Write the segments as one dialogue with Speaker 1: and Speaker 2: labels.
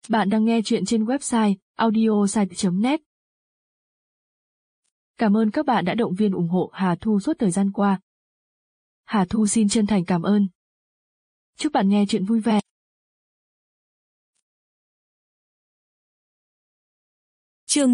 Speaker 1: Bạn đang nghe chuyện trên website audiosite.net. Cảm ơn các bạn đã động viên ủng hộ Hà Thu suốt thời gian qua. Hà Thu xin chân thành cảm ơn. Chúc bạn nghe chuyện vui vẻ.
Speaker 2: Chương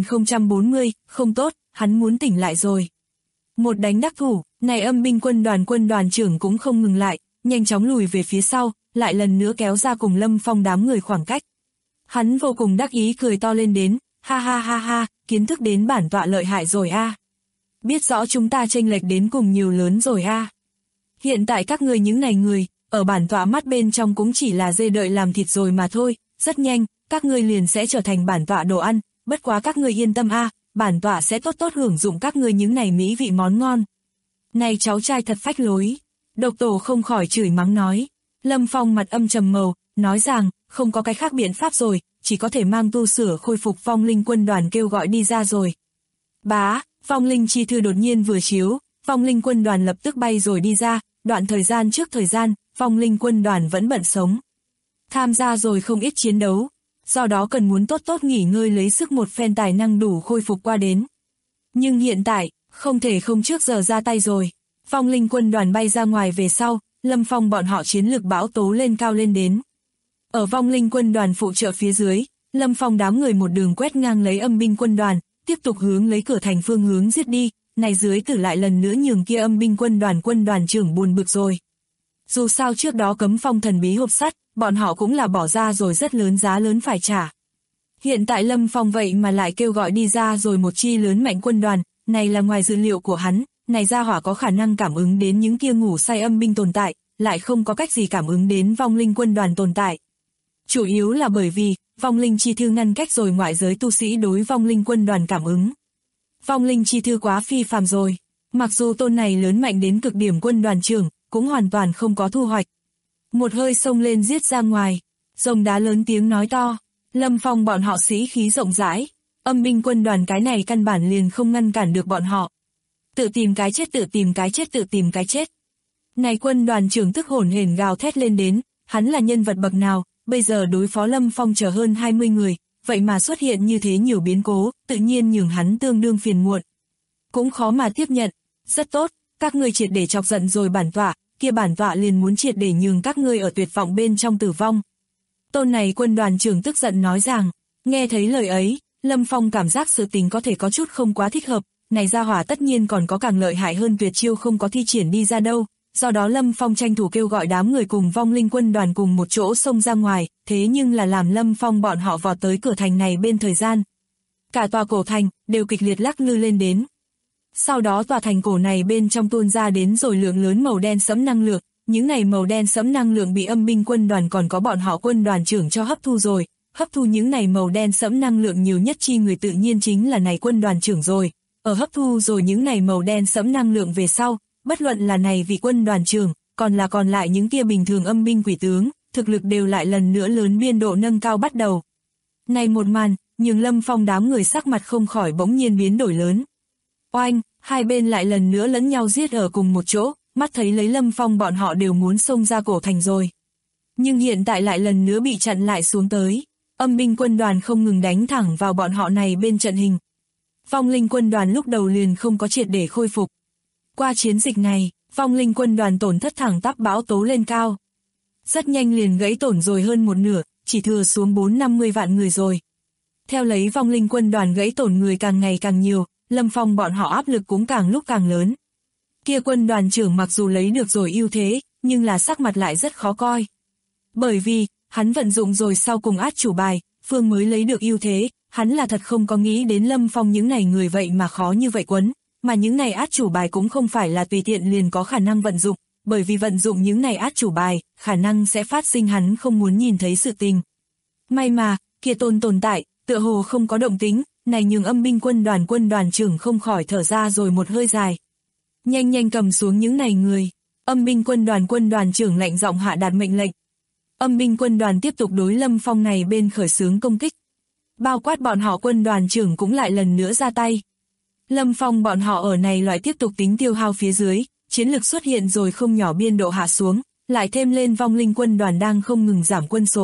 Speaker 2: 10.040, không tốt, hắn muốn tỉnh lại rồi. Một đánh đắc thủ, này âm binh quân đoàn trưởng cũng không ngừng lại, nhanh chóng lùi về phía sau, lại lần nữa kéo ra cùng Lâm Phong đám người khoảng cách. Hắn vô cùng đắc ý cười to lên đến, ha ha ha ha, kiến thức đến bản tọa lợi hại rồi a. Biết rõ chúng ta chênh lệch đến cùng nhiều lớn rồi a. Hiện tại các ngươi những này người, ở bản tọa mắt bên trong cũng chỉ là dê đợi làm thịt rồi mà thôi, rất nhanh, các ngươi liền sẽ trở thành bản tọa đồ ăn, bất quá các ngươi yên tâm a, bản tọa sẽ tốt tốt hưởng dụng các ngươi những này mỹ vị món ngon. Này cháu trai thật phách lối, Độc Tổ không khỏi chửi mắng nói. Lâm Phong mặt âm trầm màu, nói rằng, không có cái khác biện pháp rồi, chỉ có thể mang tu sửa khôi phục vong linh quân đoàn kêu gọi đi ra rồi. Bá, vong linh chi thư đột nhiên vừa chiếu, vong linh quân đoàn lập tức bay rồi đi ra, đoạn thời gian trước thời gian, vong linh quân đoàn vẫn bận sống. Tham gia rồi không ít chiến đấu, do đó cần muốn tốt tốt nghỉ ngơi lấy sức một phen tài năng đủ khôi phục qua đến. Nhưng hiện tại, không thể không trước giờ ra tay rồi. Vong linh quân đoàn bay ra ngoài về sau, Lâm Phong bọn họ chiến lược bão tố lên cao lên đến. Ở vong linh quân đoàn phụ trợ phía dưới, Lâm Phong đám người một đường quét ngang lấy âm binh quân đoàn, tiếp tục hướng lấy cửa thành phương hướng giết đi, này dưới tử lại lần nữa nhường kia âm binh quân đoàn trưởng buồn bực rồi. Dù sao trước đó cấm phong thần bí hộp sắt, bọn họ cũng là bỏ ra rồi rất lớn giá lớn phải trả. Hiện tại Lâm Phong vậy mà lại kêu gọi đi ra rồi một chi lớn mạnh quân đoàn, này là ngoài dự liệu của hắn, này gia hỏa có khả năng cảm ứng đến những kia ngủ say âm binh tồn tại, lại không có cách gì cảm ứng đến vong linh quân đoàn tồn tại. Chủ yếu là bởi vì, vong linh chi thư ngăn cách rồi ngoại giới tu sĩ đối vong linh quân đoàn cảm ứng. Vong linh chi thư quá phi phàm rồi, mặc dù tôn này lớn mạnh đến cực điểm quân đoàn trưởng, cũng hoàn toàn không có thu hoạch. Một hơi xông lên giết ra ngoài, rồng đá lớn tiếng nói to, Lâm Phong bọn họ sĩ khí rộng rãi, âm binh quân đoàn cái này căn bản liền không ngăn cản được bọn họ. Tự tìm cái chết tự tìm cái chết tự tìm cái chết. Này quân đoàn trưởng tức hổn hển gào thét lên đến, hắn là nhân vật bậc nào, bây giờ đối phó Lâm Phong chờ hơn 20 người, vậy mà xuất hiện như thế nhiều biến cố, tự nhiên nhường hắn tương đương phiền muộn. Cũng khó mà tiếp nhận, rất tốt, các ngươi triệt để chọc giận rồi bản tọa, kia bản tọa liền muốn triệt để nhường các ngươi ở tuyệt vọng bên trong tử vong. Tôn này quân đoàn trưởng tức giận nói rằng, nghe thấy lời ấy, Lâm Phong cảm giác sự tình có thể có chút không quá thích hợp, này gia hỏa tất nhiên còn có càng lợi hại hơn tuyệt chiêu không có thi triển đi ra đâu, do đó Lâm Phong tranh thủ kêu gọi đám người cùng vong linh quân đoàn cùng một chỗ xông ra ngoài, thế nhưng là làm Lâm Phong bọn họ vọt tới cửa thành này bên thời gian. Cả tòa cổ thành đều kịch liệt lắc lư lên đến. Sau đó tòa thành cổ này bên trong tuôn ra đến rồi lượng lớn màu đen sẫm năng lượng, những này màu đen sẫm năng lượng bị âm binh quân đoàn còn có bọn họ quân đoàn trưởng cho hấp thu rồi, hấp thu những này màu đen sẫm năng lượng nhiều nhất chi người tự nhiên chính là này quân đoàn trưởng rồi. Ở hấp thu rồi những này màu đen sẫm năng lượng về sau, bất luận là này vị quân đoàn trưởng, còn lại những kia bình thường âm binh quỷ tướng, thực lực đều lại lần nữa lớn biên độ nâng cao bắt đầu. Này một màn, nhường Lâm Phong đám người sắc mặt không khỏi bỗng nhiên biến đổi lớn. Oanh, hai bên lại lần nữa lẫn nhau giết ở cùng một chỗ, mắt thấy lấy Lâm Phong bọn họ đều muốn xông ra cổ thành rồi. Nhưng hiện tại lại lần nữa bị chặn lại xuống tới, âm binh quân đoàn không ngừng đánh thẳng vào bọn họ này bên trận hình. Vong linh quân đoàn lúc đầu liền không có triệt để khôi phục. Qua chiến dịch này, vong linh quân đoàn tổn thất thẳng tắp bão tố lên cao. Rất nhanh liền gãy tổn rồi hơn một nửa, chỉ thừa xuống 4-50 vạn người rồi. Theo lấy vong linh quân đoàn gãy tổn người càng ngày càng nhiều, Lâm Phong bọn họ áp lực cũng càng lúc càng lớn. Kia quân đoàn trưởng mặc dù lấy được rồi ưu thế, nhưng là sắc mặt lại rất khó coi. Bởi vì, hắn vận dụng rồi sau cùng át chủ bài, phương mới lấy được ưu thế, hắn là thật không có nghĩ đến Lâm Phong những này người vậy mà khó như vậy quấn, mà những này át chủ bài cũng không phải là tùy tiện liền có khả năng vận dụng, bởi vì vận dụng những này át chủ bài, khả năng sẽ phát sinh hắn không muốn nhìn thấy sự tình. May mà, kia tồn tại, tựa hồ không có động tính, này nhường âm binh quân đoàn trưởng không khỏi thở ra rồi một hơi dài. Nhanh cầm xuống những này người, âm binh quân đoàn trưởng lạnh giọng hạ đạt mệnh lệnh. Âm binh quân đoàn tiếp tục đối Lâm Phong này bên khởi xướng công kích. Bao quát bọn họ quân đoàn trưởng cũng lại lần nữa ra tay. Lâm Phong bọn họ ở này loại tiếp tục tính tiêu hao phía dưới, chiến lực xuất hiện rồi không nhỏ biên độ hạ xuống, lại thêm lên vong linh quân đoàn đang không ngừng giảm quân số,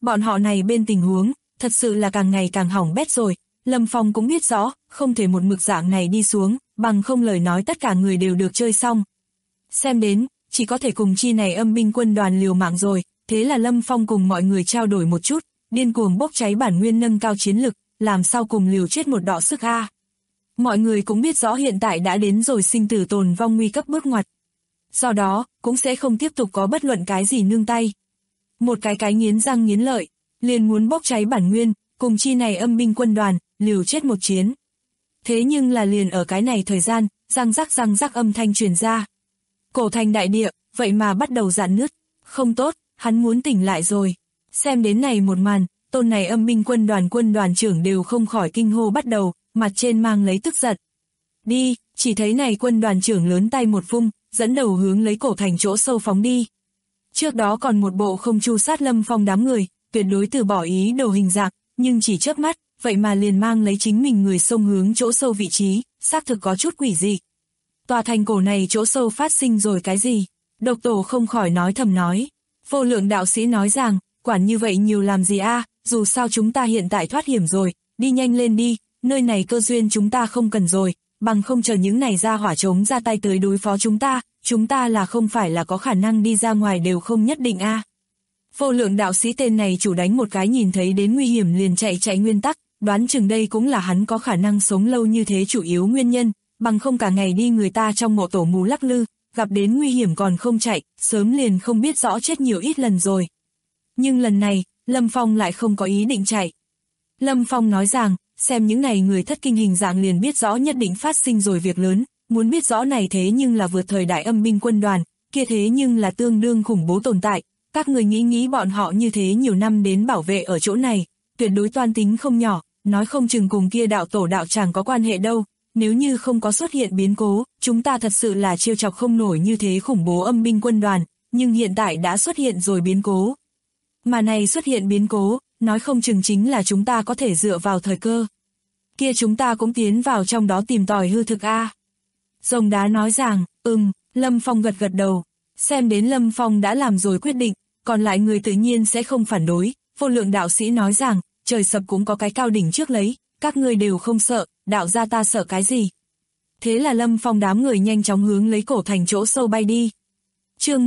Speaker 2: bọn họ này bên tình huống, thật sự là càng ngày càng hỏng bét rồi. Lâm Phong cũng biết rõ, không thể một mực dạng này đi xuống, bằng không lời nói tất cả người đều được chơi xong. Xem đến, chỉ có thể cùng chi này âm binh quân đoàn liều mạng rồi, thế là Lâm Phong cùng mọi người trao đổi một chút, điên cuồng bốc cháy bản nguyên nâng cao chiến lực, làm sao cùng liều chết một đọ sức a. Mọi người cũng biết rõ hiện tại đã đến rồi sinh tử tồn vong nguy cấp bước ngoặt. Do đó, cũng sẽ không tiếp tục có bất luận cái gì nương tay. Một cái nghiến răng nghiến lợi, liền muốn bốc cháy bản nguyên, cùng chi này âm binh quân đoàn, liều chết một chiến. Thế nhưng là liền ở cái này thời gian, răng rắc âm thanh truyền ra. Cổ thành đại địa, vậy mà bắt đầu rạn nứt. Không tốt, hắn muốn tỉnh lại rồi. Xem đến này một màn, tôn này âm binh quân đoàn trưởng đều không khỏi kinh hô bắt đầu, mặt trên mang lấy tức giận. Đi, chỉ thấy này quân đoàn trưởng lớn tay một vung, dẫn đầu hướng lấy cổ thành chỗ sâu phóng đi. Trước đó còn một bộ không chu sát Lâm Phong đám người, tuyệt đối từ bỏ ý đồ hình dạng, nhưng chỉ chớp mắt, vậy mà liền mang lấy chính mình người xông hướng chỗ sâu vị trí, xác thực có chút quỷ dị. Tòa thành cổ này chỗ sâu phát sinh rồi cái gì? Độc Tổ không khỏi nói thầm nói. Vô Lượng đạo sĩ nói rằng, quản như vậy nhiều làm gì a, dù sao chúng ta hiện tại thoát hiểm rồi, đi nhanh lên đi, nơi này cơ duyên chúng ta không cần rồi, bằng không chờ những này ra hỏa trống ra tay tới đối phó chúng ta là không phải là có khả năng đi ra ngoài đều không nhất định a. Vô Lượng đạo sĩ tên này chủ đánh một cái nhìn thấy đến nguy hiểm liền chạy nguyên tắc, đoán chừng đây cũng là hắn có khả năng sống lâu như thế chủ yếu nguyên nhân, bằng không cả ngày đi người ta trong mộ tổ mù lắc lư, gặp đến nguy hiểm còn không chạy, sớm liền không biết rõ chết nhiều ít lần rồi. Nhưng lần này, Lâm Phong lại không có ý định chạy. Lâm Phong nói rằng, xem những này người thất kinh hình dạng liền biết rõ nhất định phát sinh rồi việc lớn, muốn biết rõ này thế nhưng là vượt thời đại âm binh quân đoàn, kia thế nhưng là tương đương khủng bố tồn tại, các người nghĩ bọn họ như thế nhiều năm đến bảo vệ ở chỗ này, tuyệt đối toan tính không nhỏ, nói không chừng cùng kia đạo tổ đạo chẳng có quan hệ đâu, nếu như không có xuất hiện biến cố, chúng ta thật sự là trêu chọc không nổi như thế khủng bố âm binh quân đoàn, nhưng hiện tại đã xuất hiện rồi biến cố. Mà này xuất hiện biến cố, nói không chừng chính là chúng ta có thể dựa vào thời cơ. Kia chúng ta cũng tiến vào trong đó tìm tòi hư thực a. Rồng đá nói rằng, Lâm Phong gật đầu, xem đến Lâm Phong đã làm rồi quyết định, còn lại người tự nhiên sẽ không phản đối. Vô Lượng đạo sĩ nói rằng, trời sập cũng có cái cao đỉnh trước lấy, các ngươi đều không sợ, đạo gia ta sợ cái gì. Thế là Lâm Phong đám người nhanh chóng hướng lấy cổ thành chỗ sâu bay đi. Chương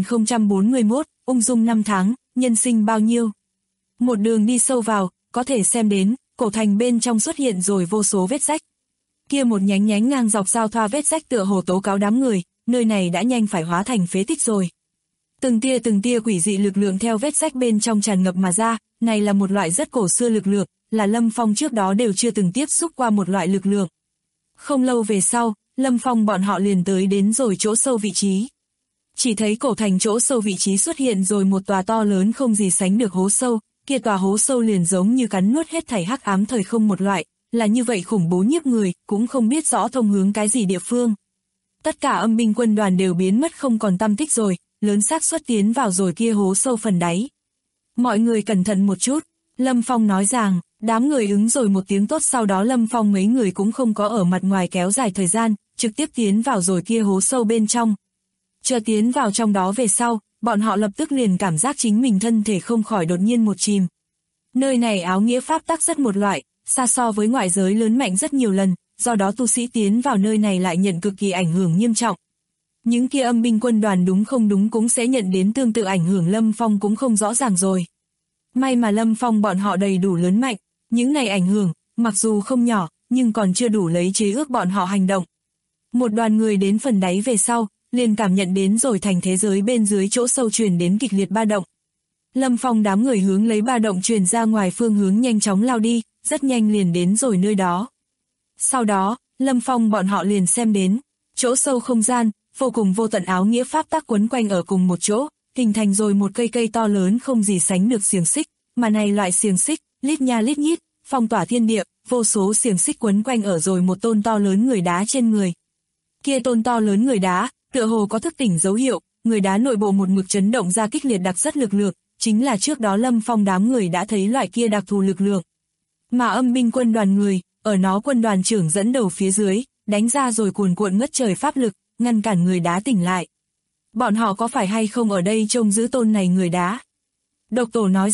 Speaker 2: 10.041, ung dung 5 tháng, nhân sinh bao nhiêu. Một đường đi sâu vào, có thể xem đến, cổ thành bên trong xuất hiện rồi vô số vết rách. Kia một nhánh ngang dọc giao thoa vết rách tựa hồ tố cáo đám người, nơi này đã nhanh phải hóa thành phế tích rồi. Từng tia quỷ dị lực lượng theo vết rách bên trong tràn ngập mà ra, này là một loại rất cổ xưa lực lượng, là Lâm Phong trước đó đều chưa từng tiếp xúc qua một loại lực lượng. Không lâu về sau, Lâm Phong bọn họ liền tới đến rồi chỗ sâu vị trí. Chỉ thấy cổ thành chỗ sâu vị trí xuất hiện rồi một tòa to lớn không gì sánh được hố sâu, kia tòa hố sâu liền giống như cắn nuốt hết thảy hắc ám thời không một loại, là như vậy khủng bố nhiếp người, cũng không biết rõ thông hướng cái gì địa phương. Tất cả âm binh quân đoàn đều biến mất không còn tăm tích rồi, lớn xác suất tiến vào rồi kia hố sâu phần đáy. Mọi người cẩn thận một chút, Lâm Phong nói rằng, đám người ứng rồi một tiếng tốt, sau đó Lâm Phong mấy người cũng không có ở mặt ngoài kéo dài thời gian, trực tiếp tiến vào rồi kia hố sâu bên trong. Chờ tiến vào trong đó về sau, bọn họ lập tức liền cảm giác chính mình thân thể không khỏi đột nhiên một chìm. Nơi này áo nghĩa pháp tắc rất một loại, xa so với ngoại giới lớn mạnh rất nhiều lần, do đó tu sĩ tiến vào nơi này lại nhận cực kỳ ảnh hưởng nghiêm trọng. Những kia âm binh quân đoàn đúng không đúng cũng sẽ nhận đến tương tự ảnh hưởng, Lâm Phong cũng không rõ ràng rồi. May mà Lâm Phong bọn họ đầy đủ lớn mạnh, những này ảnh hưởng, mặc dù không nhỏ, nhưng còn chưa đủ lấy chế ước bọn họ hành động. Một đoàn người đến phần đáy về sau, liền cảm nhận đến rồi thành thế giới bên dưới chỗ sâu truyền đến kịch liệt ba động. Lâm Phong đám người hướng lấy ba động truyền ra ngoài phương hướng nhanh chóng lao đi, rất nhanh liền đến rồi nơi đó. Sau đó, Lâm Phong bọn họ liền xem đến, chỗ sâu không gian, vô cùng vô tận áo nghĩa pháp tắc quấn quanh ở cùng một chỗ, hình thành rồi một cây to lớn không gì sánh được xiềng xích, mà này loại xiềng xích, lít nha lít nhít, phong tỏa thiên địa, vô số xiềng xích quấn quanh ở rồi một tôn to lớn người đá trên người. Kia tôn to lớn người đá, tựa hồ có thức tỉnh dấu hiệu, người đá nội bộ một mực chấn động ra kích liệt đặc rất lực lượng, chính là trước đó Lâm Phong đám người đã thấy loại kia đặc thù lực lượng. Mà âm binh quân đoàn người, ở nó quân đoàn trưởng dẫn đầu phía dưới, đánh ra rồi cuồn cuộn ngất trời pháp lực, ngăn cản người đá tỉnh lại. Bọn họ có phải hay không ở đây trông giữ tôn này người đá? Độc Tổ nói rằng,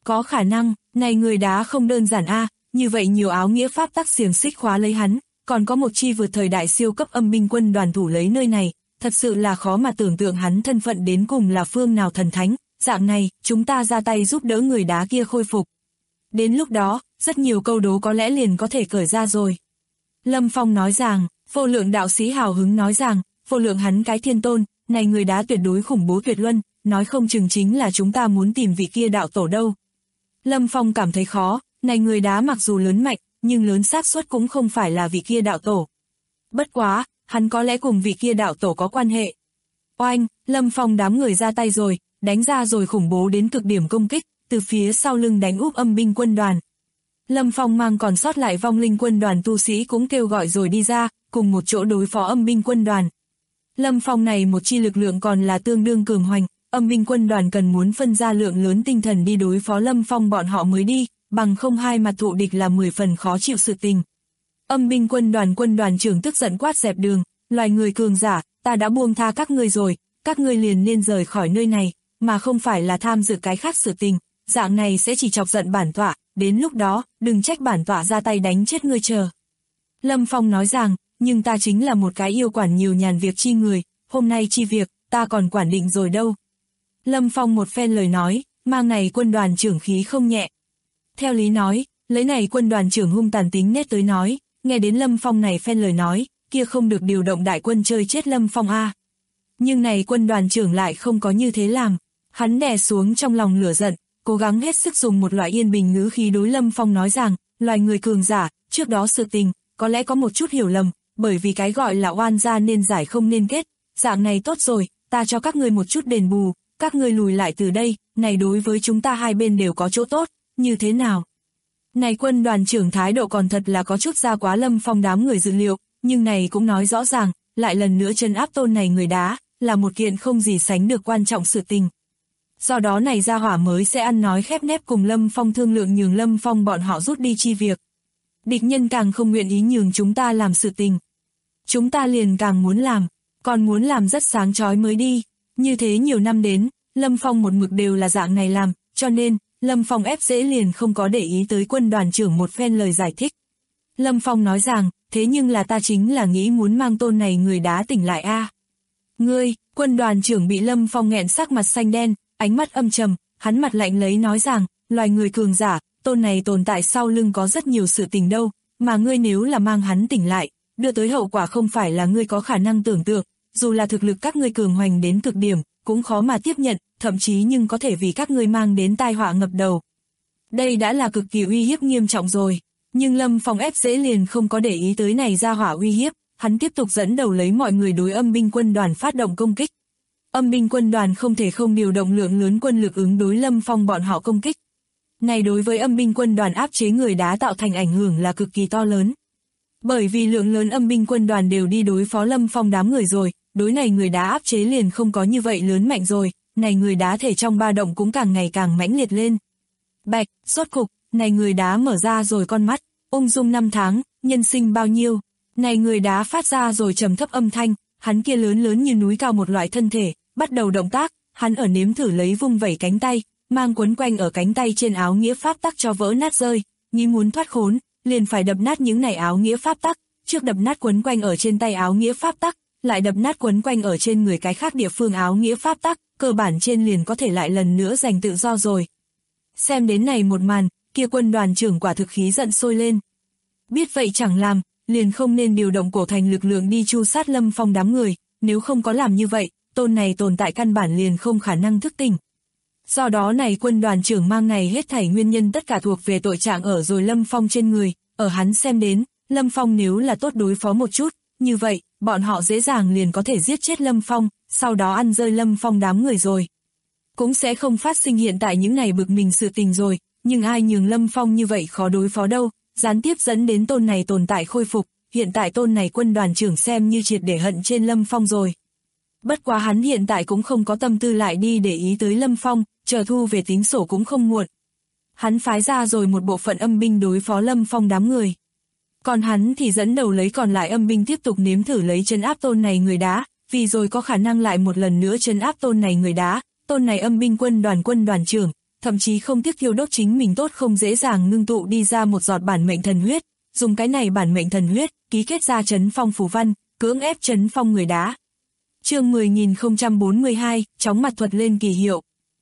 Speaker 2: Có khả năng, này người đá không đơn giản a, như vậy nhiều áo nghĩa pháp tắc xiềng xích khóa lấy hắn, còn có một chi vượt thời đại siêu cấp âm binh quân đoàn thủ lấy nơi này, thật sự là khó mà tưởng tượng hắn thân phận đến cùng là phương nào thần thánh, dạng này, chúng ta ra tay giúp đỡ người đá kia khôi phục. Đến lúc đó, rất nhiều câu đố có lẽ liền có thể cởi ra rồi. Lâm Phong nói rằng, Vô Lượng đạo sĩ hào hứng nói rằng, Vô Lượng hắn cái thiên tôn, này người đá tuyệt đối khủng bố tuyệt luân, nói không chừng chính là chúng ta muốn tìm vị kia đạo tổ đâu. Lâm Phong cảm thấy khó, này người đá mặc dù lớn mạnh, nhưng lớn xác suất cũng không phải là vị kia đạo tổ. Bất quá, hắn có lẽ cùng vị kia đạo tổ có quan hệ. Oanh, Lâm Phong đám người ra tay rồi, đánh ra rồi khủng bố đến cực điểm công kích, từ phía sau lưng đánh úp âm binh quân đoàn. Lâm Phong mang còn sót lại vong linh quân đoàn tu sĩ cũng kêu gọi rồi đi ra, cùng một chỗ đối phó âm binh quân đoàn. Lâm Phong này một chi lực lượng còn là tương đương cường hoành, âm binh quân đoàn cần muốn phân ra lượng lớn tinh thần đi đối phó Lâm Phong bọn họ mới đi, bằng không hai mặt thụ địch là 10 phần khó chịu sự tình. Âm binh quân đoàn trưởng tức giận quát dẹp đường, loài người cường giả, ta đã buông tha các ngươi rồi, các ngươi liền nên rời khỏi nơi này, mà không phải là tham dự cái khác sự tình, dạng này sẽ chỉ chọc giận bản tọa, đến lúc đó, đừng trách bản tọa ra tay đánh chết ngươi chờ. Lâm Phong nói rằng, nhưng ta chính là một cái yêu quản nhiều nhàn việc chi người, hôm nay chi việc, ta còn quản định rồi đâu. Lâm Phong một phen lời nói, mang này quân đoàn trưởng khí không nhẹ. Theo lý nói, lấy này quân đoàn trưởng hung tàn tính nết tới nói, nghe đến Lâm Phong này phen lời nói, kia không được điều động đại quân chơi chết Lâm Phong a. Nhưng này quân đoàn trưởng lại không có như thế làm, hắn đè xuống trong lòng lửa giận, cố gắng hết sức dùng một loại yên bình ngữ khí đối Lâm Phong nói rằng, loài người cường giả, trước đó sự tình, có lẽ có một chút hiểu lầm, bởi vì cái gọi là oan gia nên giải không nên kết, dạng này tốt rồi, ta cho các ngươi một chút đền bù, các ngươi lùi lại từ đây, này đối với chúng ta hai bên đều có chỗ tốt, như thế nào? Này quân đoàn trưởng thái độ còn thật là có chút ra quá Lâm Phong đám người dự liệu, nhưng này cũng nói rõ ràng, lại lần nữa trấn áp tôn này người đá, là một kiện không gì sánh được quan trọng sự tình. Do đó này gia hỏa mới sẽ ăn nói khép nép cùng Lâm Phong thương lượng nhường Lâm Phong bọn họ rút đi chi việc. Địch nhân càng không nguyện ý nhường chúng ta làm sự tình. Chúng ta liền càng muốn làm, còn muốn làm rất sáng chói mới đi. Như thế nhiều năm đến, Lâm Phong một mực đều là dạng này làm, cho nên, Lâm Phong ép dễ liền không có để ý tới quân đoàn trưởng một phen lời giải thích. Lâm Phong nói rằng, thế nhưng là ta chính là nghĩ muốn mang tôn này người đá tỉnh lại a. Ngươi, quân đoàn trưởng bị Lâm Phong nghẹn sắc mặt xanh đen, ánh mắt âm trầm, hắn mặt lạnh lấy nói rằng, loài người cường giả, tôn này tồn tại sau lưng có rất nhiều sự tình đâu, mà ngươi nếu là mang hắn tỉnh lại, đưa tới hậu quả không phải là ngươi có khả năng tưởng tượng, dù là thực lực các ngươi cường hoành đến cực điểm, cũng khó mà tiếp nhận, thậm chí nhưng có thể vì các ngươi mang đến tai họa ngập đầu. Đây đã là cực kỳ uy hiếp nghiêm trọng rồi, nhưng Lâm Phong ép dễ liền không có để ý tới này ra hỏa uy hiếp, hắn tiếp tục dẫn đầu lấy mọi người đối âm binh quân đoàn phát động công kích. Âm binh quân đoàn không thể không điều động lượng lớn quân lực ứng đối Lâm Phong bọn họ công kích. Này đối với âm binh quân đoàn áp chế người đá tạo thành ảnh hưởng là cực kỳ to lớn. Bởi vì lượng lớn âm binh quân đoàn đều đi đối phó Lâm Phong đám người rồi, đối này người đá áp chế liền không có như vậy lớn mạnh rồi, này người đá thể trong ba động cũng càng ngày càng mãnh liệt lên. Bạch, rốt cục, này người đá mở ra rồi con mắt, ung dung 5 tháng, nhân sinh bao nhiêu. Này người đá phát ra rồi trầm thấp âm thanh, hắn kia lớn lớn như núi cao một loại thân thể, bắt đầu động tác, hắn ở nếm thử lấy vung vẩy cánh tay, mang quấn quanh ở cánh tay trên áo nghĩa pháp tắc cho vỡ nát rơi, nghĩ muốn thoát khốn, liền phải đập nát những này áo nghĩa pháp tắc, trước đập nát quấn quanh ở trên tay áo nghĩa pháp tắc, lại đập nát quấn quanh ở trên người cái khác địa phương áo nghĩa pháp tắc, cơ bản trên liền có thể lại lần nữa giành tự do rồi. Xem đến này một màn, kia quân đoàn trưởng quả thực khí giận sôi lên. Biết vậy chẳng làm, liền không nên điều động cổ thành lực lượng đi tru sát Lâm Phong đám người, nếu không có làm như vậy, tôn này tồn tại căn bản liền không khả năng thức tỉnh. Do đó này quân đoàn trưởng mang này hết thảy nguyên nhân tất cả thuộc về tội trạng ở rồi Lâm Phong trên người, ở hắn xem đến, Lâm Phong nếu là tốt đối phó một chút, như vậy, bọn họ dễ dàng liền có thể giết chết Lâm Phong, sau đó ăn rơi Lâm Phong đám người rồi. Cũng sẽ không phát sinh hiện tại những này bực mình sự tình rồi, nhưng ai nhường Lâm Phong như vậy khó đối phó đâu, gián tiếp dẫn đến tôn này tồn tại khôi phục, hiện tại tôn này quân đoàn trưởng xem như triệt để hận trên Lâm Phong rồi. Bất quá hắn hiện tại cũng không có tâm tư lại đi để ý tới Lâm Phong, chờ thu về tính sổ cũng không muộn. Hắn phái ra rồi một bộ phận âm binh đối phó Lâm Phong đám người. Còn hắn thì dẫn đầu lấy còn lại âm binh tiếp tục nếm thử lấy trấn áp tôn này người đá, vì rồi có khả năng lại một lần nữa trấn áp tôn này người đá, tôn này âm binh quân đoàn trưởng, thậm chí không tiếc thiêu đốt chính mình tốt không dễ dàng ngưng tụ đi ra một giọt bản mệnh thần huyết, dùng cái này bản mệnh thần huyết, ký kết ra trấn phong phù văn, cưỡng ép trấn phong người đá. Chương 10.042, chóng mặt thuật lên kỳ hiệu.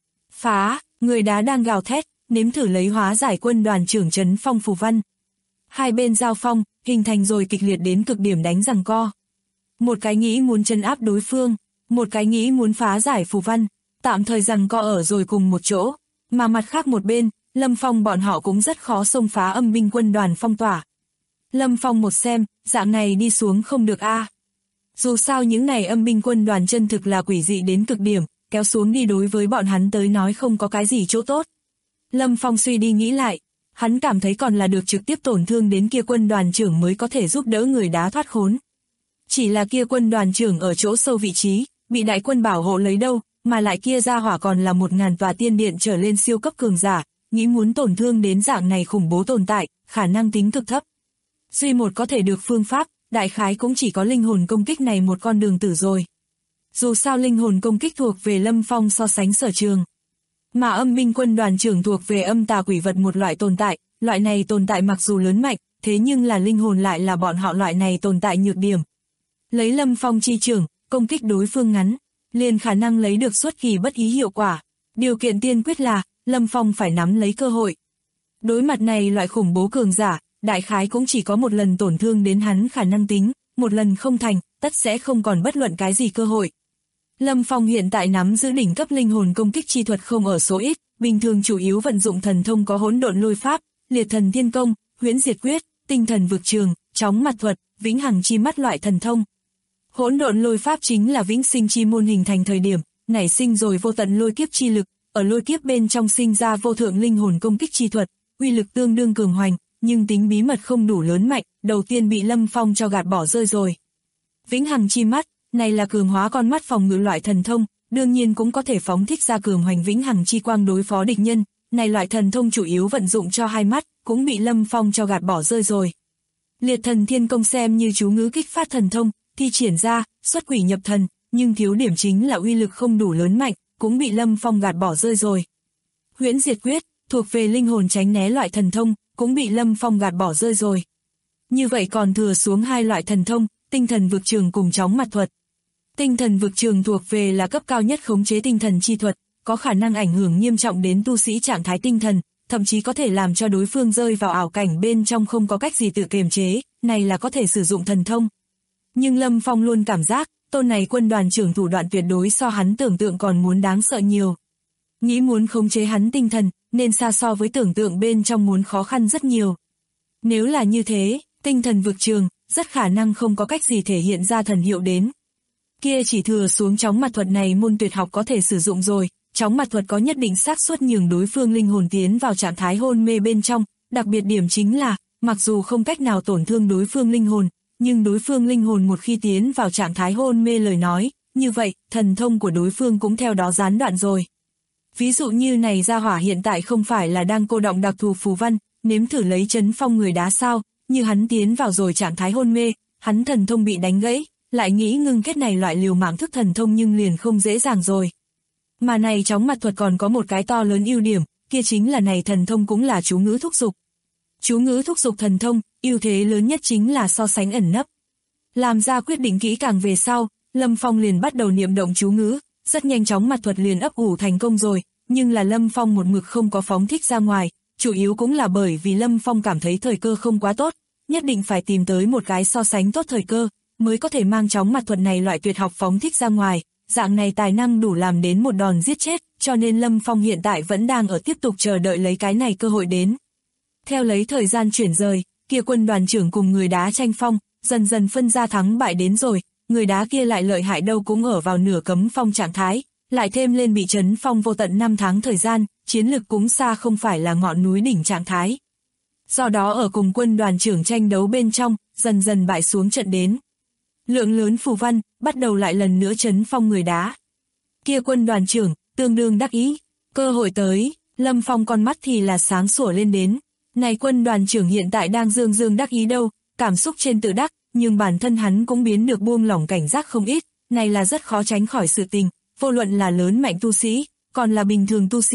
Speaker 2: Phá, người đá đang gào thét, nếm thử lấy hóa giải quân đoàn trưởng trấn phong phù văn. Hai bên giao phong, hình thành rồi kịch liệt đến cực điểm đánh giằng co. Một cái nghĩ muốn trấn áp đối phương, một cái nghĩ muốn phá giải phù văn, tạm thời giằng co ở rồi cùng một chỗ, mà mặt khác một bên, Lâm Phong bọn họ cũng rất khó xông phá âm binh quân đoàn phong tỏa. Lâm Phong một xem, dạng này đi xuống không được a. Dù sao những này âm binh quân đoàn chân thực là quỷ dị đến cực điểm, kéo xuống đi đối với bọn hắn tới nói không có cái gì chỗ tốt. Lâm Phong suy đi nghĩ lại, hắn cảm thấy còn là được trực tiếp tổn thương đến kia quân đoàn trưởng mới có thể giúp đỡ người đá thoát khốn. Chỉ là kia quân đoàn trưởng ở chỗ sâu vị trí, bị đại quân bảo hộ lấy đâu, mà lại kia ra hỏa còn là 1000 tòa tiên điện trở lên siêu cấp cường giả, nghĩ muốn tổn thương đến dạng này khủng bố tồn tại, khả năng tính cực thấp. Duy một có thể được phương pháp, đại khái cũng chỉ có linh hồn công kích này một con đường tử rồi. Dù sao linh hồn công kích thuộc về Lâm Phong so sánh sở trường, mà âm binh quân đoàn trưởng thuộc về âm tà quỷ vật một loại tồn tại, loại này tồn tại mặc dù lớn mạnh, thế nhưng là linh hồn lại là bọn họ loại này tồn tại nhược điểm. Lấy Lâm Phong chi trưởng, công kích đối phương ngắn, liền khả năng lấy được xuất kỳ bất ý hiệu quả. Điều kiện tiên quyết là, Lâm Phong phải nắm lấy cơ hội. Đối mặt này loại khủng bố cường giả, đại khái cũng chỉ có một lần tổn thương đến hắn khả năng tính, một lần không thành, tất sẽ không còn bất luận cái gì cơ hội. Lâm Phong hiện tại nắm giữ đỉnh cấp linh hồn công kích chi thuật không ở số ít, bình thường chủ yếu vận dụng thần thông có hỗn độn lôi pháp, liệt thần thiên công, huyễn diệt quyết, tinh thần vực trường, chóng mặt thuật, vĩnh hằng chi mắt loại thần thông. Hỗn độn lôi pháp chính là vĩnh sinh chi môn hình thành thời điểm, nảy sinh rồi vô tận lôi kiếp chi lực, ở lôi kiếp bên trong sinh ra vô thượng linh hồn công kích chi thuật, uy lực tương đương cường hoành, nhưng tính bí mật không đủ lớn mạnh, đầu tiên bị Lâm Phong cho gạt bỏ rơi rồi. Vĩnh hằng chi mắt, này là cường hóa con mắt phòng ngự loại thần thông, đương nhiên cũng có thể phóng thích ra cường hoành vĩnh hằng chi quang đối phó địch nhân, này loại thần thông chủ yếu vận dụng cho hai mắt, cũng bị Lâm Phong cho gạt bỏ rơi rồi. Liệt thần thiên công xem như chú ngữ kích phát thần thông, thi triển ra, xuất quỷ nhập thần, nhưng thiếu điểm chính là uy lực không đủ lớn mạnh, cũng bị Lâm Phong gạt bỏ rơi rồi. Huyễn diệt quyết, thuộc về linh hồn tránh né loại thần thông, cũng bị Lâm Phong gạt bỏ rơi rồi. Như vậy còn thừa xuống hai loại thần thông, tinh thần vực trường cùng chóng mặt thuật. Tinh thần vực trường thuộc về là cấp cao nhất khống chế tinh thần chi thuật, có khả năng ảnh hưởng nghiêm trọng đến tu sĩ trạng thái tinh thần, thậm chí có thể làm cho đối phương rơi vào ảo cảnh bên trong không có cách gì tự kiềm chế, này là có thể sử dụng thần thông. Nhưng Lâm Phong luôn cảm giác, tôn này quân đoàn trưởng thủ đoạn tuyệt đối so hắn tưởng tượng còn muốn đáng sợ nhiều. Nghĩ muốn khống chế hắn tinh thần, nên xa so với tưởng tượng bên trong muốn khó khăn rất nhiều. Nếu là như thế, tinh thần vực trường, rất khả năng không có cách gì thể hiện ra thần hiệu đến. Kia chỉ thừa xuống chóng mặt thuật này môn tuyệt học có thể sử dụng rồi, chóng mặt thuật có nhất định xác suất nhường đối phương linh hồn tiến vào trạng thái hôn mê bên trong, đặc biệt điểm chính là, mặc dù không cách nào tổn thương đối phương linh hồn, nhưng đối phương linh hồn một khi tiến vào trạng thái hôn mê lời nói, như vậy, thần thông của đối phương cũng theo đó gián đoạn rồi. Ví dụ như này gia hỏa hiện tại không phải là đang cô động đặc thù phù văn, nếm thử lấy trấn phong người đá sao, như hắn tiến vào rồi trạng thái hôn mê, hắn thần thông bị đánh gãy, lại nghĩ ngưng kết này loại liều mạng thức thần thông nhưng liền không dễ dàng rồi. Mà này chóng mặt thuật còn có một cái to lớn ưu điểm, kia chính là này thần thông cũng là chú ngữ thúc dục. Chú ngữ thúc dục thần thông, ưu thế lớn nhất chính là so sánh ẩn nấp. Làm ra quyết định kỹ càng về sau, Lâm Phong liền bắt đầu niệm động chú ngữ, rất nhanh chóng mặt thuật liền ấp ủ thành công rồi, nhưng là Lâm Phong một mực không có phóng thích ra ngoài, chủ yếu cũng là bởi vì Lâm Phong cảm thấy thời cơ không quá tốt, nhất định phải tìm tới một cái so sánh tốt thời cơ, mới có thể mang chóng mặt thuật này loại tuyệt học phóng thích ra ngoài, dạng này tài năng đủ làm đến một đòn giết chết, cho nên Lâm Phong hiện tại vẫn đang ở tiếp tục chờ đợi lấy cái này cơ hội đến. Theo lấy thời gian chuyển rời, kia quân đoàn trưởng cùng người đá tranh phong, dần dần phân ra thắng bại đến rồi, người đá kia lại lợi hại đâu cũng ở vào nửa cấm phong trạng thái, lại thêm lên bị trấn phong vô tận 5 tháng thời gian, chiến lực cũng xa không phải là ngọn núi đỉnh trạng thái. Do đó ở cùng quân đoàn trưởng tranh đấu bên trong, dần dần bại xuống trận đến. Lượng lớn phù văn, bắt đầu lại lần nữa trấn phong người đá. Kia quân đoàn trưởng, tương đương đắc ý, cơ hội tới, Lâm Phong con mắt thì là sáng sủa lên đến. Này quân đoàn trưởng hiện tại đang dương dương đắc ý đâu, cảm xúc trên tự đắc, nhưng bản thân hắn cũng biến được buông lỏng cảnh giác không ít, này là rất khó tránh khỏi sự tình, vô luận là lớn mạnh tu sĩ, còn là bình thường tu sĩ,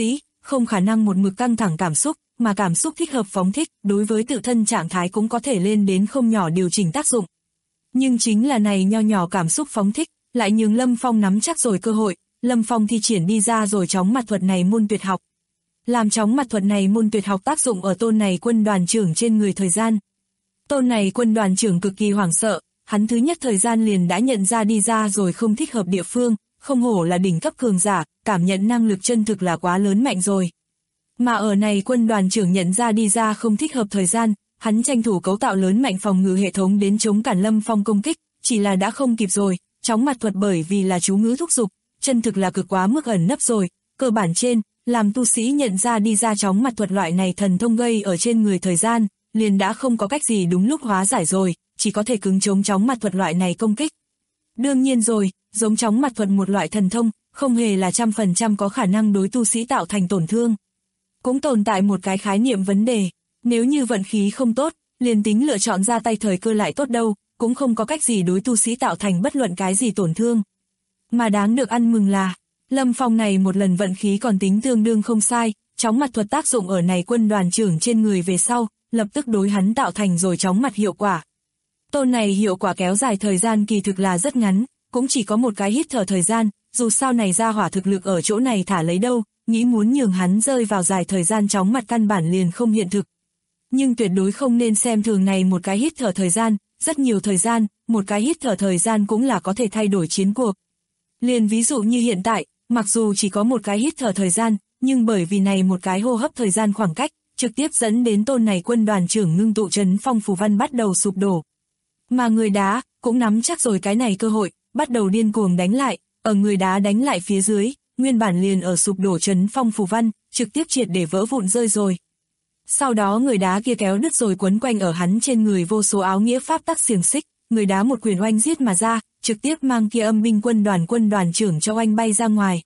Speaker 2: không khả năng một mực căng thẳng cảm xúc, mà cảm xúc thích hợp phóng thích, đối với tự thân trạng thái cũng có thể lên đến không nhỏ điều chỉnh tác dụng. Nhưng chính là này nho nhỏ cảm xúc phóng thích, lại nhường Lâm Phong nắm chắc rồi cơ hội, Lâm Phong thi triển đi ra rồi chóng mặt thuật này môn tuyệt học. Làm chóng mặt thuật này môn tuyệt học tác dụng ở tôn này quân đoàn trưởng trên người thời gian. Tôn này quân đoàn trưởng cực kỳ hoảng sợ, hắn thứ nhất thời gian liền đã nhận ra đi ra rồi không thích hợp địa phương, không hổ là đỉnh cấp cường giả, cảm nhận năng lực chân thực là quá lớn mạnh rồi. Mà ở này quân đoàn trưởng nhận ra đi ra không thích hợp thời gian, hắn tranh thủ cấu tạo lớn mạnh phòng ngự hệ thống đến chống cản Lâm Phong công kích, chỉ là đã không kịp rồi, chóng mặt thuật bởi vì là chú ngữ thúc giục, chân thực là cực quá mức ẩn nấp rồi, cơ bản trên, làm tu sĩ nhận ra đi ra chóng mặt thuật loại này thần thông gây ở trên người thời gian, liền đã không có cách gì đúng lúc hóa giải rồi, chỉ có thể cứng chống chóng mặt thuật loại này công kích. Đương nhiên rồi, giống chóng mặt thuật một loại thần thông, không hề là 100% có khả năng đối tu sĩ tạo thành tổn thương. Cũng tồn tại một cái khái niệm vấn đề, nếu như vận khí không tốt, liền tính lựa chọn ra tay thời cơ lại tốt đâu, cũng không có cách gì đối tu sĩ tạo thành bất luận cái gì tổn thương. Mà đáng được ăn mừng là, Lâm Phong này một lần vận khí còn tính tương đương không sai, chóng mặt thuật tác dụng ở này quân đoàn trưởng trên người về sau, lập tức đối hắn tạo thành rồi chóng mặt hiệu quả. Tôn này hiệu quả kéo dài thời gian kỳ thực là rất ngắn, cũng chỉ có một cái hít thở thời gian, dù sao này ra hỏa thực lực ở chỗ này thả lấy đâu, nghĩ muốn nhường hắn rơi vào dài thời gian chóng mặt căn bản liền không hiện thực. Nhưng tuyệt đối không nên xem thường này một cái hít thở thời gian, rất nhiều thời gian, một cái hít thở thời gian cũng là có thể thay đổi chiến cuộc. Liền ví dụ như hiện tại, mặc dù chỉ có một cái hít thở thời gian, nhưng bởi vì này một cái hô hấp thời gian khoảng cách, trực tiếp dẫn đến tôn này quân đoàn trưởng ngưng tụ trấn phong phù văn bắt đầu sụp đổ. Mà người đá, cũng nắm chắc rồi cái này cơ hội, bắt đầu điên cuồng đánh lại, ở người đá đánh lại phía dưới, nguyên bản liền ở sụp đổ trấn phong phù văn, trực tiếp triệt để vỡ vụn rơi rồi. Sau đó người đá kia kéo đứt rồi quấn quanh ở hắn trên người vô số áo nghĩa pháp tắc xiềng xích, người đá một quyền oanh giết mà ra, trực tiếp mang kia âm binh quân đoàn trưởng cho oanh bay ra ngoài.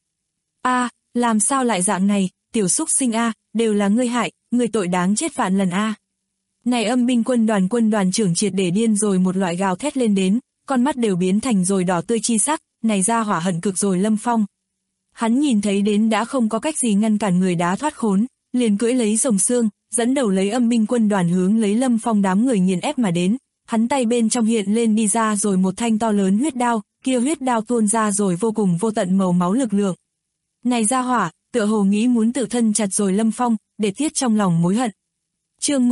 Speaker 2: Làm sao lại dạng này, tiểu xúc sinh đều là ngươi hại, ngươi tội đáng chết vạn lần Này âm binh quân đoàn trưởng triệt để điên rồi một loại gào thét lên đến, con mắt đều biến thành rồi đỏ tươi chi sắc, này ra hỏa hận cực rồi Lâm Phong. Hắn nhìn thấy đến đã không có cách gì ngăn cản người đá thoát khốn, liền cưỡi lấy rồng xương, dẫn đầu lấy âm binh quân đoàn hướng lấy Lâm Phong đám người nghiền ép mà đến, hắn tay bên trong hiện lên đi ra rồi một thanh to lớn huyết đao, kia huyết đao tuôn ra rồi vô cùng vô tận màu máu lực lượng. Này ra hỏa, tựa hồ nghĩ muốn tự thân chặt rồi Lâm Phong, để tiết trong lòng mối hận. Chương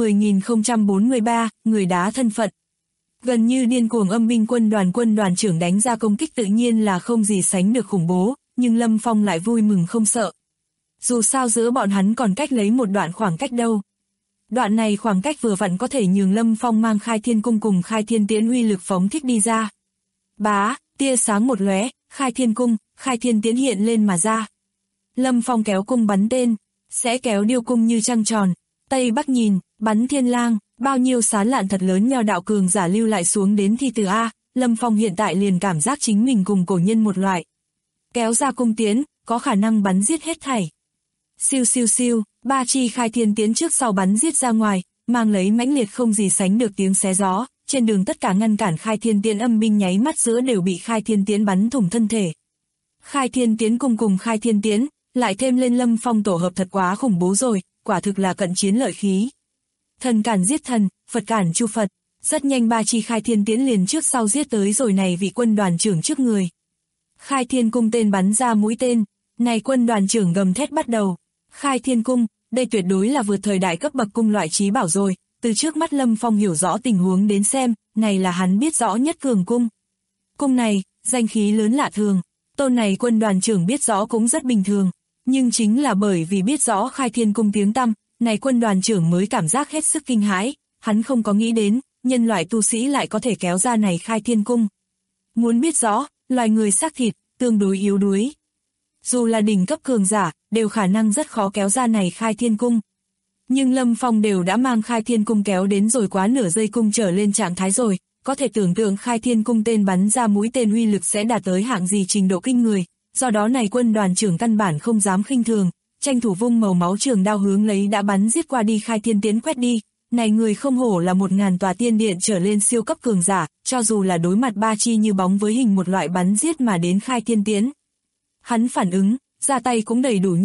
Speaker 2: 10043, người đá thân phận. Gần như điên cuồng âm binh quân đoàn trưởng đánh ra công kích tự nhiên là không gì sánh được khủng bố, nhưng Lâm Phong lại vui mừng không sợ. Dù sao giữa bọn hắn còn cách lấy một đoạn khoảng cách đâu. Đoạn này khoảng cách vừa vặn có thể nhường Lâm Phong mang khai thiên cung cùng khai thiên tiễn uy lực phóng thích đi ra. Bá, tia sáng một lóe, khai thiên cung, khai thiên tiễn hiện lên mà ra. Lâm Phong kéo cung bắn tên, sẽ kéo điêu cung như trăng tròn, Tây Bắc nhìn, bắn thiên lang, bao nhiêu sán lạn thật lớn nho đạo cường giả lưu lại xuống đến thi từ Lâm Phong hiện tại liền cảm giác chính mình cùng cổ nhân một loại. Kéo ra cung tiến, có khả năng bắn giết hết thảy. Siêu siêu siêu, ba chi khai thiên tiến trước sau bắn giết ra ngoài, mang lấy mãnh liệt không gì sánh được tiếng xé gió, trên đường tất cả ngăn cản khai thiên tiến âm binh nháy mắt giữa đều bị khai thiên tiến bắn thủng thân thể. Khai thiên tiến cùng khai thiên tiến, lại thêm lên Lâm Phong tổ hợp thật quá khủng bố rồi, quả thực là cận chiến lợi khí. Thần cản giết thần, Phật cản chu Phật, rất nhanh ba chi khai thiên tiến liền trước sau giết tới rồi này vị quân đoàn trưởng trước người. Khai thiên cung tên bắn ra mũi tên, này quân đoàn trưởng gầm thét bắt đầu. Khai thiên cung, đây tuyệt đối là vượt thời đại cấp bậc cung loại trí bảo rồi, từ trước mắt Lâm Phong hiểu rõ tình huống đến xem, này là hắn biết rõ nhất cường cung. Cung này, danh khí lớn lạ thường, tôn này quân đoàn trưởng biết rõ cũng rất bình thường, nhưng chính là bởi vì biết rõ khai thiên cung tiếng tăm, này quân đoàn trưởng mới cảm giác hết sức kinh hãi, hắn không có nghĩ đến, nhân loại tu sĩ lại có thể kéo ra này khai thiên cung. Muốn biết rõ, loài người xác thịt, tương đối yếu đuối. Dù là đỉnh cấp cường giả, đều khả năng rất khó kéo ra này khai thiên cung. Nhưng Lâm Phong đều đã mang khai thiên cung kéo đến rồi quá nửa giây cung trở lên trạng thái rồi, có thể tưởng tượng khai thiên cung tên bắn ra mũi tên uy lực sẽ đạt tới hạng gì trình độ kinh người, do đó này quân đoàn trưởng căn bản không dám khinh thường, tranh thủ vung màu máu trường đao hướng lấy đã bắn giết qua đi khai thiên tiến quét đi. Này người không hổ là 1000 tòa tiên điện trở lên siêu cấp cường giả, cho dù là đối mặt ba chi như bóng với hình một loại bắn giết mà đến khai thiên tiến. Hắn phản ứng, ra tay cũng đầy đủ nhanh,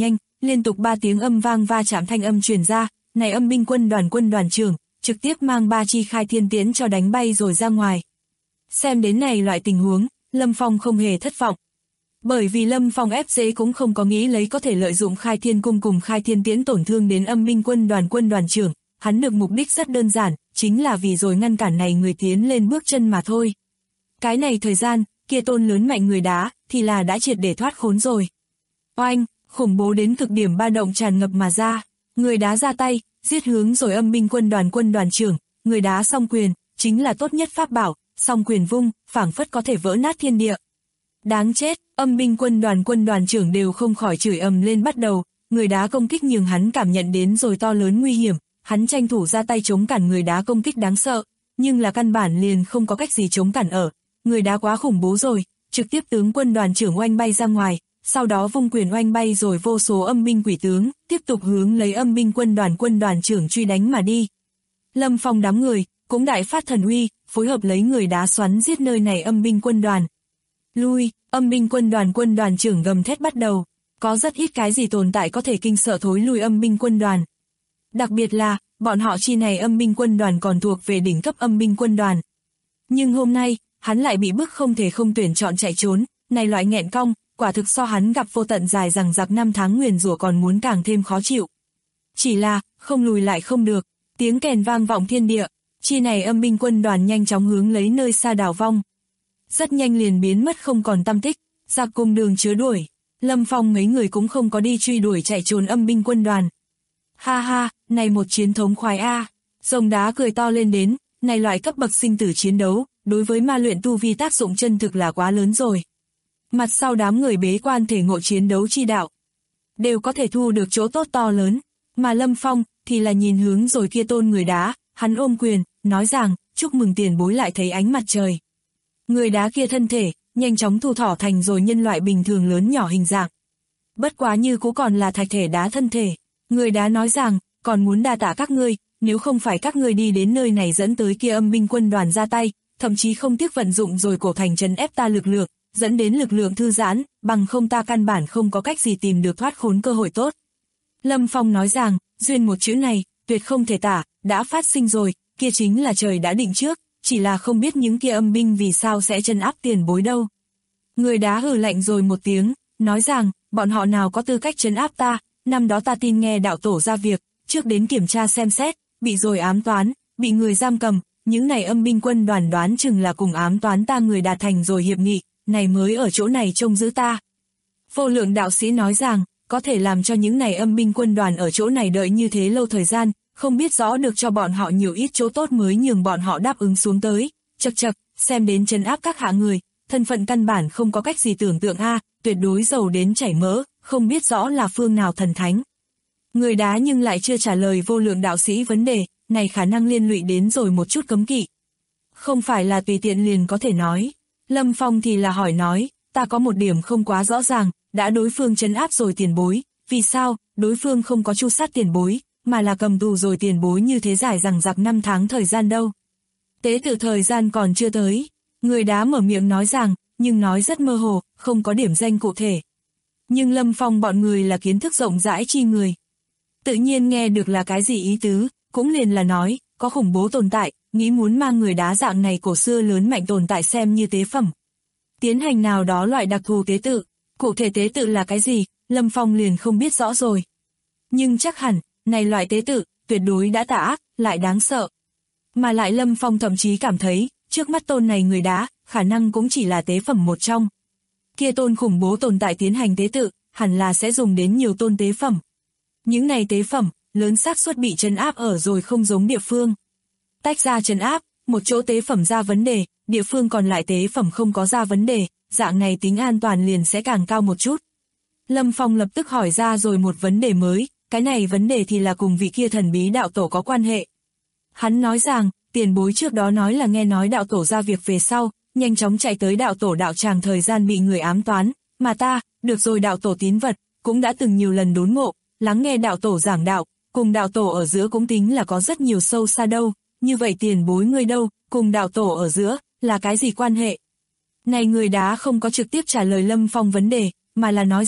Speaker 2: liên tục 3 tiếng âm vang va chạm thanh âm truyền ra, này âm binh quân đoàn trưởng, trực tiếp mang 3 chi khai thiên tiễn cho đánh bay rồi ra ngoài. Xem đến này loại tình huống, Lâm Phong không hề thất vọng. Bởi vì Lâm Phong ép dễ cũng không có nghĩ lấy có thể lợi dụng khai thiên cung cùng khai thiên tiễn tổn thương đến âm binh quân đoàn trưởng, hắn được mục đích rất đơn giản, chính là vì rồi ngăn cản này người tiến lên bước chân mà thôi. Cái này thời gian, kia tôn lớn mạnh người đá, thì là đã triệt để thoát khốn rồi. Oanh, khủng bố đến cực điểm ba động tràn ngập mà ra, người đá ra tay, giết hướng rồi âm binh quân đoàn trưởng, người đá song quyền, chính là tốt nhất pháp bảo, song quyền vung, phảng phất có thể vỡ nát thiên địa. Đáng chết, âm binh quân đoàn trưởng đều không khỏi chửi ầm lên bắt đầu, người đá công kích nhường hắn cảm nhận đến rồi to lớn nguy hiểm, hắn tranh thủ ra tay chống cản người đá công kích đáng sợ, nhưng là căn bản liền không có cách gì chống cản ở, người đá quá khủng bố rồi, trực tiếp tướng quân đoàn trưởng oanh bay ra ngoài, sau đó vung quyền oanh bay rồi vô số âm binh quỷ tướng, tiếp tục hướng lấy âm binh quân đoàn trưởng truy đánh mà đi. Lâm Phong đám người, cũng đại phát thần uy, phối hợp lấy người đá xoắn giết nơi này âm binh quân đoàn. Lui, âm binh quân đoàn trưởng gầm thét bắt đầu, có rất ít cái gì tồn tại có thể kinh sợ thối lui âm binh quân đoàn. Đặc biệt là, bọn họ chi này âm binh quân đoàn còn thuộc về đỉnh cấp âm binh quân đoàn. Nhưng hôm nay, hắn lại bị bức không thể không tuyển chọn chạy trốn, này loại nghẹn cong, quả thực so hắn gặp vô tận dài rằng giặc 5 tháng nguyền rủa còn muốn càng thêm khó chịu. Chỉ là, không lùi lại không được, tiếng kèn vang vọng thiên địa, chi này âm binh quân đoàn nhanh chóng hướng lấy nơi xa đảo vong. Rất nhanh liền biến mất không còn tăm tích, giặc cùng đường chứa đuổi, Lâm Phong mấy người cũng không có đi truy đuổi chạy trốn âm binh quân đoàn. Ha ha, này một chiến thống khoái a, rồng đá cười to lên đến, này loại cấp bậc sinh tử chiến đấu, đối với ma luyện tu vi tác dụng chân thực là quá lớn rồi. Mặt sau đám người bế quan thể ngộ chiến đấu chi đạo, đều có thể thu được chỗ tốt to lớn, mà Lâm Phong thì là nhìn hướng rồi kia tôn người đá, hắn ôm quyền, nói rằng, chúc mừng tiền bối lại thấy ánh mặt trời. Người đá kia thân thể, nhanh chóng thu thỏ thành rồi nhân loại bình thường lớn nhỏ hình dạng. Bất quá như cũ còn là thạch thể đá thân thể. Người đá nói rằng, còn muốn đa tạ các ngươi, nếu không phải các ngươi đi đến nơi này dẫn tới kia âm binh quân đoàn ra tay, thậm chí không tiếc vận dụng rồi cổ thành trấn ép ta lực lượng, dẫn đến lực lượng thư giãn, bằng không ta căn bản không có cách gì tìm được thoát khốn cơ hội tốt. Lâm Phong nói rằng, duyên một chữ này, tuyệt không thể tả, đã phát sinh rồi, kia chính là trời đã định trước, chỉ là không biết những kia âm binh vì sao sẽ trấn áp tiền bối đâu. Người đá hừ lạnh rồi một tiếng, nói rằng, bọn họ nào có tư cách trấn áp ta, năm đó ta tin nghe đạo tổ ra việc, trước đến kiểm tra xem xét, bị rồi ám toán, bị người giam cầm, những này âm binh quân đoàn đoán chừng là cùng ám toán ta người đạt thành rồi hiệp nghị, này mới ở chỗ này trông giữ ta. Vô lượng đạo sĩ nói rằng, có thể làm cho những này âm binh quân đoàn ở chỗ này đợi như thế lâu thời gian, không biết rõ được cho bọn họ nhiều ít chỗ tốt mới nhường bọn họ đáp ứng xuống tới, chậc chậc, xem đến trấn áp các hạ người, thân phận căn bản không có cách gì tưởng tượng a, tuyệt đối giàu đến chảy mỡ, không biết rõ là phương nào thần thánh. Người đá nhưng lại chưa trả lời vô lượng đạo sĩ vấn đề, này khả năng liên lụy đến rồi một chút cấm kỵ. Không phải là tùy tiện liền có thể nói. Lâm Phong thì là hỏi nói, ta có một điểm không quá rõ ràng, đã đối phương trấn áp rồi tiền bối, vì sao, đối phương không có tru sát tiền bối, mà là cầm tù rồi tiền bối như thế dài rằng giặc 5 tháng thời gian đâu. Tế tự thời gian còn chưa tới, người đá mở miệng nói rằng, nhưng nói rất mơ hồ, không có điểm danh cụ thể. Nhưng Lâm Phong bọn người là kiến thức rộng rãi chi người. Tự nhiên nghe được là cái gì ý tứ, cũng liền là nói, có khủng bố tồn tại, nghĩ muốn mang người đá dạng này cổ xưa lớn mạnh tồn tại xem như tế phẩm. Tiến hành nào đó loại đặc thù tế tự, cụ thể tế tự là cái gì, Lâm Phong liền không biết rõ rồi. Nhưng chắc hẳn, này loại tế tự, tuyệt đối đã tà ác, lại đáng sợ. Mà lại Lâm Phong thậm chí cảm thấy, trước mắt tôn này người đá, khả năng cũng chỉ là tế phẩm một trong. Kia tôn khủng bố tồn tại tiến hành tế tự, hẳn là sẽ dùng đến nhiều tôn tế phẩm. Những này tế phẩm, lớn xác suất bị trấn áp ở rồi không giống địa phương. Tách ra trấn áp, một chỗ tế phẩm ra vấn đề, địa phương còn lại tế phẩm không có ra vấn đề, dạng này tính an toàn liền sẽ càng cao một chút. Lâm Phong lập tức hỏi ra rồi một vấn đề mới, cái này vấn đề thì là cùng vị kia thần bí đạo tổ có quan hệ. Hắn nói rằng, tiền bối trước đó nói là nghe nói đạo tổ ra việc về sau, nhanh chóng chạy tới đạo tổ đạo tràng thời gian bị người ám toán, mà ta, được rồi đạo tổ tín vật, cũng đã từng nhiều lần đốn ngộ, lắng nghe đạo tổ giảng đạo, cùng đạo tổ ở giữa cũng tính là có rất nhiều sâu xa đâu, như vậy tiền bối ngươi đâu, cùng đạo tổ ở giữa, là cái gì quan hệ? Này người đá không có trực tiếp trả lời Lâm Phong vấn đề, mà là nói rằng,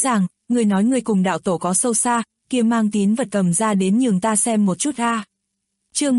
Speaker 2: người nói người cùng đạo tổ có sâu xa, kia mang tín vật cầm ra đến nhường ta xem một chút a. Chương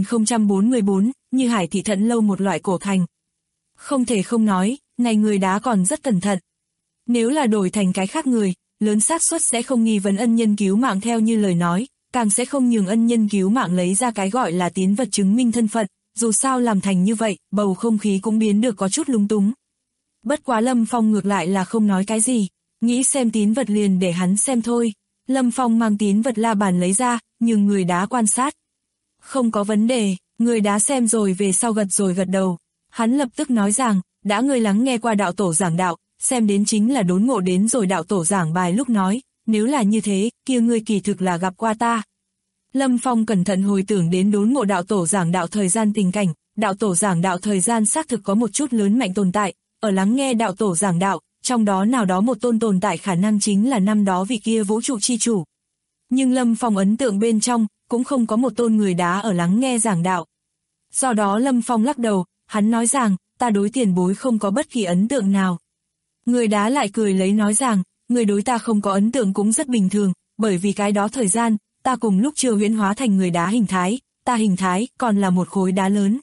Speaker 2: 10.044, như Hải thị thận lâu một loại cổ thành. Không thể không nói, này người đá còn rất cẩn thận. Nếu là đổi thành cái khác người, lớn xác suất sẽ không nghi vấn ân nhân cứu mạng theo như lời nói, càng sẽ không nhường ân nhân cứu mạng lấy ra cái gọi là tín vật chứng minh thân phận, dù sao làm thành như vậy, bầu không khí cũng biến được có chút lung túng. Bất quá Lâm Phong ngược lại là không nói cái gì, nghĩ xem tín vật liền để hắn xem thôi. Lâm Phong mang tín vật la bàn lấy ra, nhưng người đá quan sát. Không có vấn đề, người đá xem rồi về sau gật đầu. Hắn lập tức nói rằng, đã ngươi lắng nghe qua đạo tổ giảng đạo, xem đến chính là đốn ngộ đến rồi đạo tổ giảng bài lúc nói, nếu là như thế, kia ngươi kỳ thực là gặp qua ta. Lâm Phong cẩn thận hồi tưởng đến đốn ngộ đạo tổ giảng đạo thời gian tình cảnh, đạo tổ giảng đạo thời gian xác thực có một chút lớn mạnh tồn tại, ở lắng nghe đạo tổ giảng đạo, trong đó nào đó một tôn tồn tại khả năng chính là năm đó vị kia vũ trụ chi chủ. Nhưng Lâm Phong ấn tượng bên trong, cũng không có một tôn người đá ở lắng nghe giảng đạo. Do đó Lâm Phong lắc đầu, hắn nói rằng, ta đối tiền bối không có bất kỳ ấn tượng nào. Người đá lại cười lấy nói rằng, người đối ta không có ấn tượng cũng rất bình thường, bởi vì cái đó thời gian, ta cùng lúc chưa huyễn hóa thành người đá hình thái, ta hình thái còn là một khối đá lớn.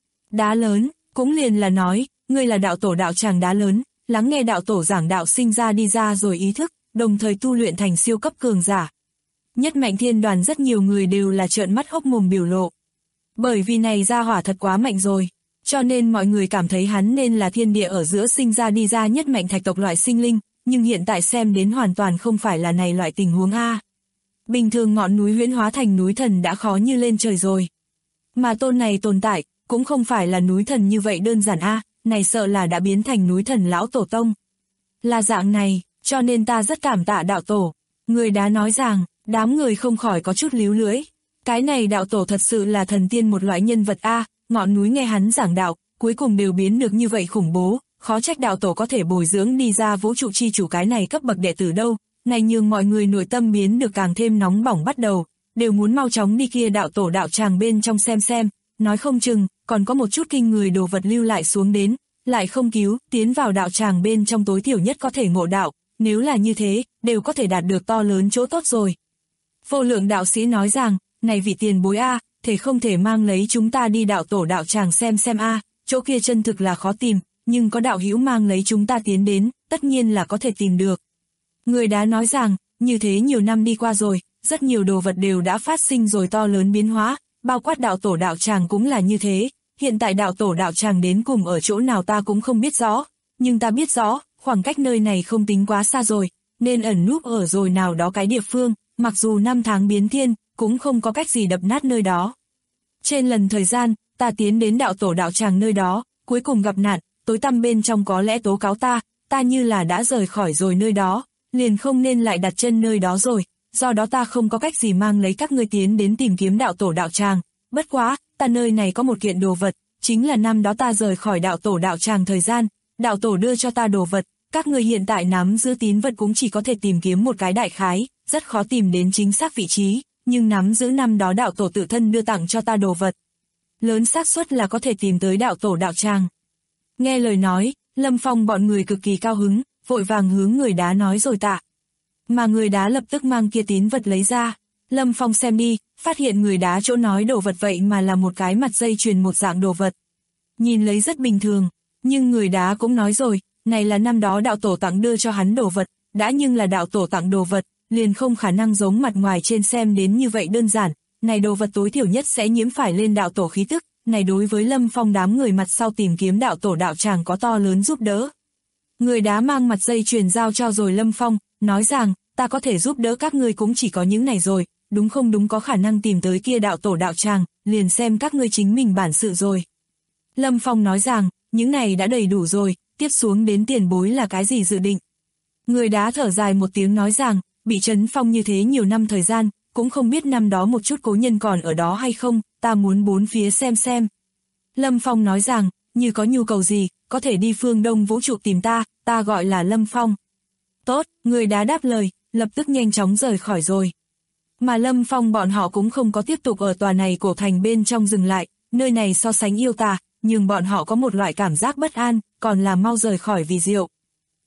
Speaker 2: Đá lớn, cũng liền là nói, ngươi là đạo tổ đạo tràng đá lớn, lắng nghe đạo tổ giảng đạo sinh ra đi ra rồi ý thức, đồng thời tu luyện thành siêu cấp cường giả. Nhất Mạnh Thiên Đoàn rất nhiều người đều là trợn mắt hốc mồm biểu lộ. Bởi vì này ra hỏa thật quá mạnh rồi, cho nên mọi người cảm thấy hắn nên là thiên địa ở giữa sinh ra đi ra nhất mạnh thạch tộc loại sinh linh, nhưng hiện tại xem đến hoàn toàn không phải là này loại tình huống a. Bình thường ngọn núi huyễn hóa thành núi thần đã khó như lên trời rồi. Mà tôn này tồn tại, cũng không phải là núi thần như vậy đơn giản a, này sợ là đã biến thành núi thần lão tổ tông. Là dạng này, cho nên ta rất cảm tạ đạo tổ. Người đá nói rằng, đám người không khỏi có chút líu lưỡi. Cái này đạo tổ thật sự là thần tiên một loại nhân vật a, ngọn núi nghe hắn giảng đạo, cuối cùng đều biến được như vậy khủng bố, khó trách đạo tổ có thể bồi dưỡng đi ra vũ trụ chi chủ cái này cấp bậc đệ tử đâu. Này nhường mọi người nội tâm biến được càng thêm nóng bỏng bắt đầu, đều muốn mau chóng đi kia đạo tổ đạo tràng bên trong xem, nói không chừng, còn có một chút kinh người đồ vật lưu lại xuống đến, lại không cứu, tiến vào đạo tràng bên trong tối thiểu nhất có thể ngộ đạo, nếu là như thế, đều có thể đạt được to lớn chỗ tốt rồi. Vô Lượng đạo sĩ nói rằng, này vị tiền bối a, thể không thể mang lấy chúng ta đi đạo tổ đạo tràng xem a, chỗ kia chân thực là khó tìm, nhưng có đạo hữu mang lấy chúng ta tiến đến, tất nhiên là có thể tìm được. Người đá nói rằng, như thế nhiều năm đi qua rồi, rất nhiều đồ vật đều đã phát sinh rồi to lớn biến hóa, bao quát đạo tổ đạo tràng cũng là như thế, hiện tại đạo tổ đạo tràng đến cùng ở chỗ nào ta cũng không biết rõ, nhưng ta biết rõ, khoảng cách nơi này không tính quá xa rồi, nên ẩn núp ở rồi nào đó cái địa phương, mặc dù năm tháng biến thiên, cũng không có cách gì đập nát nơi đó. Trên lần thời gian, ta tiến đến đạo tổ đạo tràng nơi đó, cuối cùng gặp nạn, tối tăm bên trong có lẽ tố cáo ta như là đã rời khỏi rồi nơi đó, liền không nên lại đặt chân nơi đó rồi, do đó ta không có cách gì mang lấy các ngươi tiến đến tìm kiếm đạo tổ đạo tràng, bất quá, ta nơi này có một kiện đồ vật, chính là năm đó ta rời khỏi đạo tổ đạo tràng thời gian, đạo tổ đưa cho ta đồ vật, các ngươi hiện tại nắm giữ tín vật cũng chỉ có thể tìm kiếm một cái đại khái, rất khó tìm đến chính xác vị trí, nhưng nắm giữ năm đó đạo tổ tự thân đưa tặng cho ta đồ vật. Lớn xác suất là có thể tìm tới đạo tổ đạo tràng. Nghe lời nói, Lâm Phong bọn người cực kỳ cao hứng, vội vàng hướng người đá nói rồi tạ. Mà người đá lập tức mang kia tín vật lấy ra. Lâm Phong xem đi, phát hiện người đá chỗ nói đồ vật vậy mà là một cái mặt dây chuyền một dạng đồ vật. Nhìn lấy rất bình thường, nhưng người đá cũng nói rồi, này là năm đó đạo tổ tặng đưa cho hắn đồ vật, đã nhưng là đạo tổ tặng đồ vật, liền không khả năng giống mặt ngoài trên xem đến như vậy đơn giản, này đồ vật tối thiểu nhất sẽ nhiễm phải lên đạo tổ khí tức, này đối với Lâm Phong đám người mặt sau tìm kiếm đạo tổ đạo tràng có to lớn giúp đỡ. Người đá mang mặt dây chuyền giao cho rồi Lâm Phong, nói rằng, ta có thể giúp đỡ các ngươi cũng chỉ có những này rồi, đúng không đúng có khả năng tìm tới kia đạo tổ đạo tràng, liền xem các ngươi chính mình bản sự rồi. Lâm Phong nói rằng, những này đã đầy đủ rồi, tiếp xuống đến tiền bối là cái gì dự định. Người đá thở dài một tiếng nói rằng, bị trấn phong như thế nhiều năm thời gian, cũng không biết năm đó một chút cố nhân còn ở đó hay không, ta muốn bốn phía xem. Lâm Phong nói rằng, như có nhu cầu gì, có thể đi phương Đông vũ trụ tìm ta gọi là Lâm Phong. Tốt, người đá đáp lời, lập tức nhanh chóng rời khỏi rồi. Mà Lâm Phong bọn họ cũng không có tiếp tục ở tòa này cổ thành bên trong dừng lại, nơi này so sánh yêu tà, nhưng bọn họ có một loại cảm giác bất an, còn là mau rời khỏi vì diệu.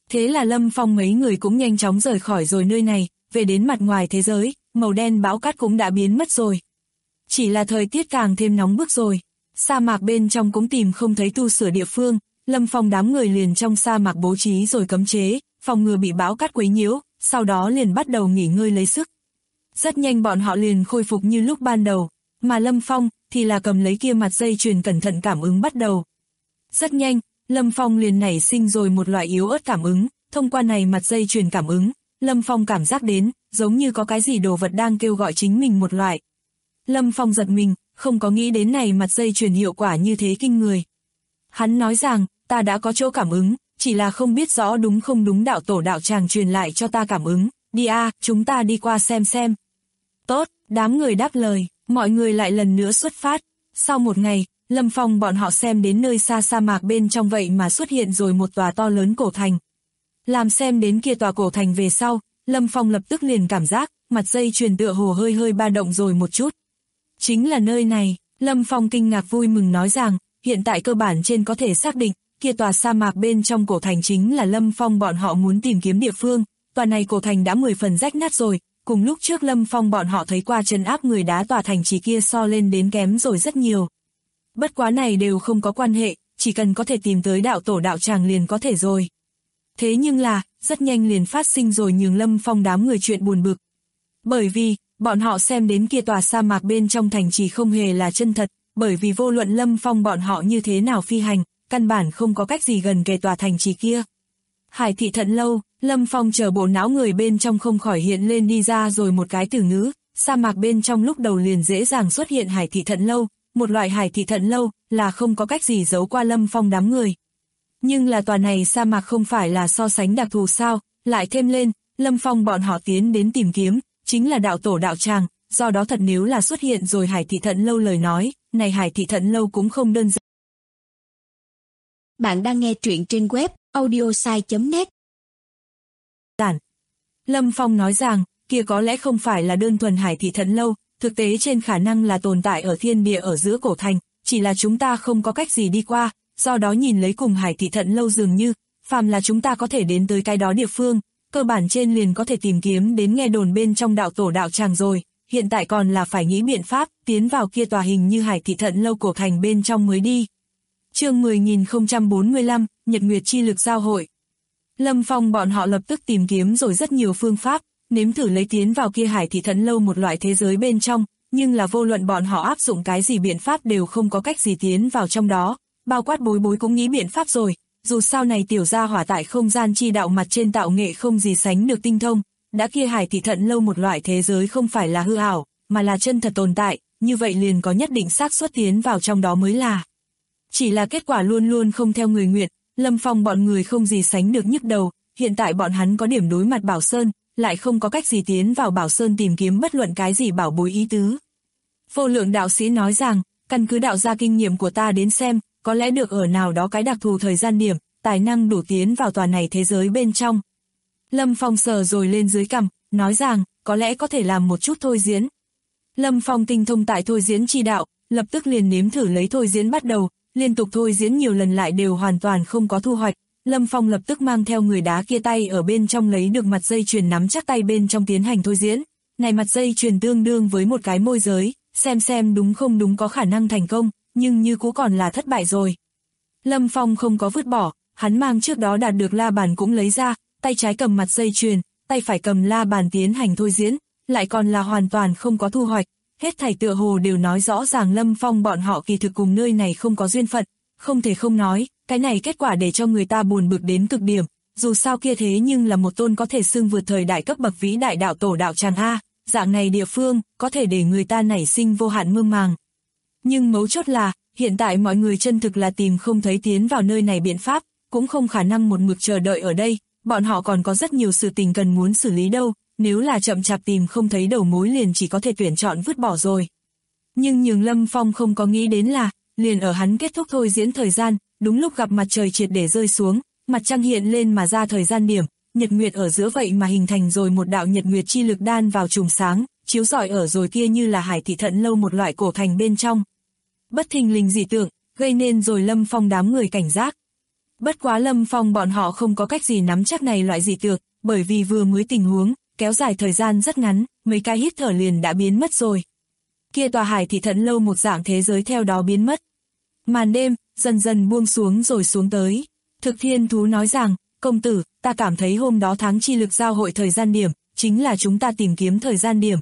Speaker 2: Thế là Lâm Phong mấy người cũng nhanh chóng rời khỏi rồi nơi này, về đến mặt ngoài thế giới, màu đen bão cát cũng đã biến mất rồi. Chỉ là thời tiết càng thêm nóng bức rồi. Sa mạc bên trong cũng tìm không thấy tu sửa địa phương, Lâm Phong đám người liền trong sa mạc bố trí rồi cấm chế, phòng ngừa bị bão cát quấy nhiễu, sau đó liền bắt đầu nghỉ ngơi lấy sức. Rất nhanh bọn họ liền khôi phục như lúc ban đầu, mà Lâm Phong thì là cầm lấy kia mặt dây chuyền cẩn thận cảm ứng bắt đầu. Rất nhanh, Lâm Phong liền nảy sinh rồi một loại yếu ớt cảm ứng, thông qua này mặt dây chuyền cảm ứng, Lâm Phong cảm giác đến, giống như có cái gì đồ vật đang kêu gọi chính mình một loại. Lâm Phong giật mình, không có nghĩ đến này mặt dây chuyền hiệu quả như thế kinh người. Hắn nói rằng, ta đã có chỗ cảm ứng, chỉ là không biết rõ đúng không đúng, đạo tổ đạo tràng truyền lại cho ta cảm ứng, đi chúng ta đi qua xem. Tốt, đám người đáp lời, mọi người lại lần nữa xuất phát. Sau một ngày, Lâm Phong bọn họ xem đến nơi xa sa mạc bên trong vậy mà xuất hiện rồi một tòa to lớn cổ thành. Làm xem đến kia tòa cổ thành về sau, Lâm Phong lập tức liền cảm giác, mặt dây chuyền tựa hồ hơi ba động rồi một chút. Chính là nơi này, Lâm Phong kinh ngạc vui mừng nói rằng, hiện tại cơ bản trên có thể xác định, kia tòa sa mạc bên trong cổ thành chính là Lâm Phong bọn họ muốn tìm kiếm địa phương. Tòa này cổ thành đã 10 phần rách nát rồi, cùng lúc trước Lâm Phong bọn họ thấy qua trấn áp người đá tòa thành trì kia so lên đến kém rồi rất nhiều. Bất quá này đều không có quan hệ, chỉ cần có thể tìm tới đạo tổ đạo tràng liền có thể rồi. Thế nhưng là, rất nhanh liền phát sinh rồi nhường Lâm Phong đám người chuyện buồn bực. Bởi vì, bọn họ xem đến kia tòa sa mạc bên trong thành trì không hề là chân thật, bởi vì vô luận Lâm Phong bọn họ như thế nào phi hành, căn bản không có cách gì gần kề tòa thành trì kia. Hải thị thận lâu, Lâm Phong chờ bộ não người bên trong không khỏi hiện lên đi ra rồi một cái từ ngữ, sa mạc bên trong lúc đầu liền dễ dàng xuất hiện hải thị thận lâu, một loại hải thị thận lâu là không có cách gì giấu qua Lâm Phong đám người. Nhưng là tòa này sa mạc không phải là so sánh đặc thù sao, lại thêm lên, Lâm Phong bọn họ tiến đến tìm kiếm, chính là đạo tổ đạo tràng, do đó thật nếu là xuất hiện rồi hải thị thận lâu lời nói, này hải thị thận lâu cũng không đơn giản.
Speaker 3: Bạn đang nghe truyện trên web audiosai.net.
Speaker 2: Lâm Phong nói rằng, kia có lẽ không phải là đơn thuần hải thị thận lâu, thực tế trên khả năng là tồn tại ở thiên địa ở giữa cổ thành, chỉ là chúng ta không có cách gì đi qua, do đó nhìn lấy cùng hải thị thận lâu dường như, phàm là chúng ta có thể đến tới cái đó địa phương, cơ bản trên liền có thể tìm kiếm đến nghe đồn bên trong đạo tổ đạo tràng rồi, hiện tại còn là phải nghĩ biện pháp, tiến vào kia tòa hình như hải thị thận lâu cổ thành bên trong mới đi. Chương 10.045, Nhật Nguyệt chi lực giao hội. Lâm Phong bọn họ lập tức tìm kiếm rồi rất nhiều phương pháp, nếm thử lấy tiến vào kia hải thị thận lâu một loại thế giới bên trong, nhưng là vô luận bọn họ áp dụng cái gì biện pháp đều không có cách gì tiến vào trong đó, bao quát bối bối cũng nghĩ biện pháp rồi, dù sao này tiểu gia hỏa tại không gian chi đạo mặt trên tạo nghệ không gì sánh được tinh thông, đã kia hải thị thận lâu một loại thế giới không phải là hư ảo, mà là chân thật tồn tại, như vậy liền có nhất định xác suất tiến vào trong đó mới là. Chỉ là kết quả luôn luôn không theo người nguyện, Lâm Phong bọn người không gì sánh được nhức đầu, hiện tại bọn hắn có điểm đối mặt Bảo Sơn, lại không có cách gì tiến vào Bảo Sơn tìm kiếm bất luận cái gì bảo bối ý tứ. Vô Lượng đạo sĩ nói rằng, căn cứ đạo gia kinh nghiệm của ta đến xem, có lẽ được ở nào đó cái đặc thù thời gian điểm, tài năng đủ tiến vào tòa này thế giới bên trong. Lâm Phong sờ rồi lên dưới cằm, nói rằng, có lẽ có thể làm một chút thôi diễn. Lâm Phong tinh thông tại thôi diễn chi đạo, lập tức liền nếm thử lấy thôi diễn bắt đầu, liên tục thôi diễn nhiều lần lại đều hoàn toàn không có thu hoạch. Lâm Phong lập tức mang theo người đá kia tay ở bên trong lấy được mặt dây chuyền nắm chắc tay bên trong tiến hành thôi diễn. Này mặt dây chuyền tương đương với một cái môi giới, xem đúng không đúng có khả năng thành công, nhưng như cũ còn là thất bại rồi. Lâm Phong không có vứt bỏ, hắn mang trước đó đạt được la bàn cũng lấy ra, tay trái cầm mặt dây chuyền, tay phải cầm la bàn tiến hành thôi diễn, lại còn là hoàn toàn không có thu hoạch. Hết thảy tựa hồ đều nói rõ ràng Lâm Phong bọn họ kỳ thực cùng nơi này không có duyên phận, không thể không nói, cái này kết quả để cho người ta buồn bực đến cực điểm, dù sao kia thế nhưng là một tôn có thể xưng vượt thời đại cấp bậc vĩ đại đạo tổ đạo tràng a, dạng này địa phương, có thể để người ta nảy sinh vô hạn mơ màng. Nhưng mấu chốt là, hiện tại mọi người chân thực là tìm không thấy tiến vào nơi này biện pháp, cũng không khả năng một mực chờ đợi ở đây, bọn họ còn có rất nhiều sự tình cần muốn xử lý đâu. Nếu là chậm chạp tìm không thấy đầu mối liền chỉ có thể tuyển chọn vứt bỏ rồi. Nhưng nhường Lâm Phong không có nghĩ đến là, liền ở hắn kết thúc thôi diễn thời gian, đúng lúc gặp mặt trời triệt để rơi xuống, mặt trăng hiện lên mà ra thời gian điểm, nhật nguyệt ở giữa vậy mà hình thành rồi một đạo nhật nguyệt chi lực đan vào chùm sáng, chiếu rọi ở rồi kia như là hải thị thận lâu một loại cổ thành bên trong. Bất thình lình dị tượng, gây nên rồi Lâm Phong đám người cảnh giác. Bất quá Lâm Phong bọn họ không có cách gì nắm chắc này loại dị tượng, bởi vì vừa mới tình huống, kéo dài thời gian rất ngắn, mấy cái hít thở liền đã biến mất rồi. Kia tòa Hải Thị Thận Lâu một dạng thế giới theo đó biến mất. Màn đêm, dần dần buông xuống rồi xuống tới. Thực Thiên Thú nói rằng, công tử, ta cảm thấy hôm đó tháng chi lực giao hội thời gian điểm, chính là chúng ta tìm kiếm thời gian điểm.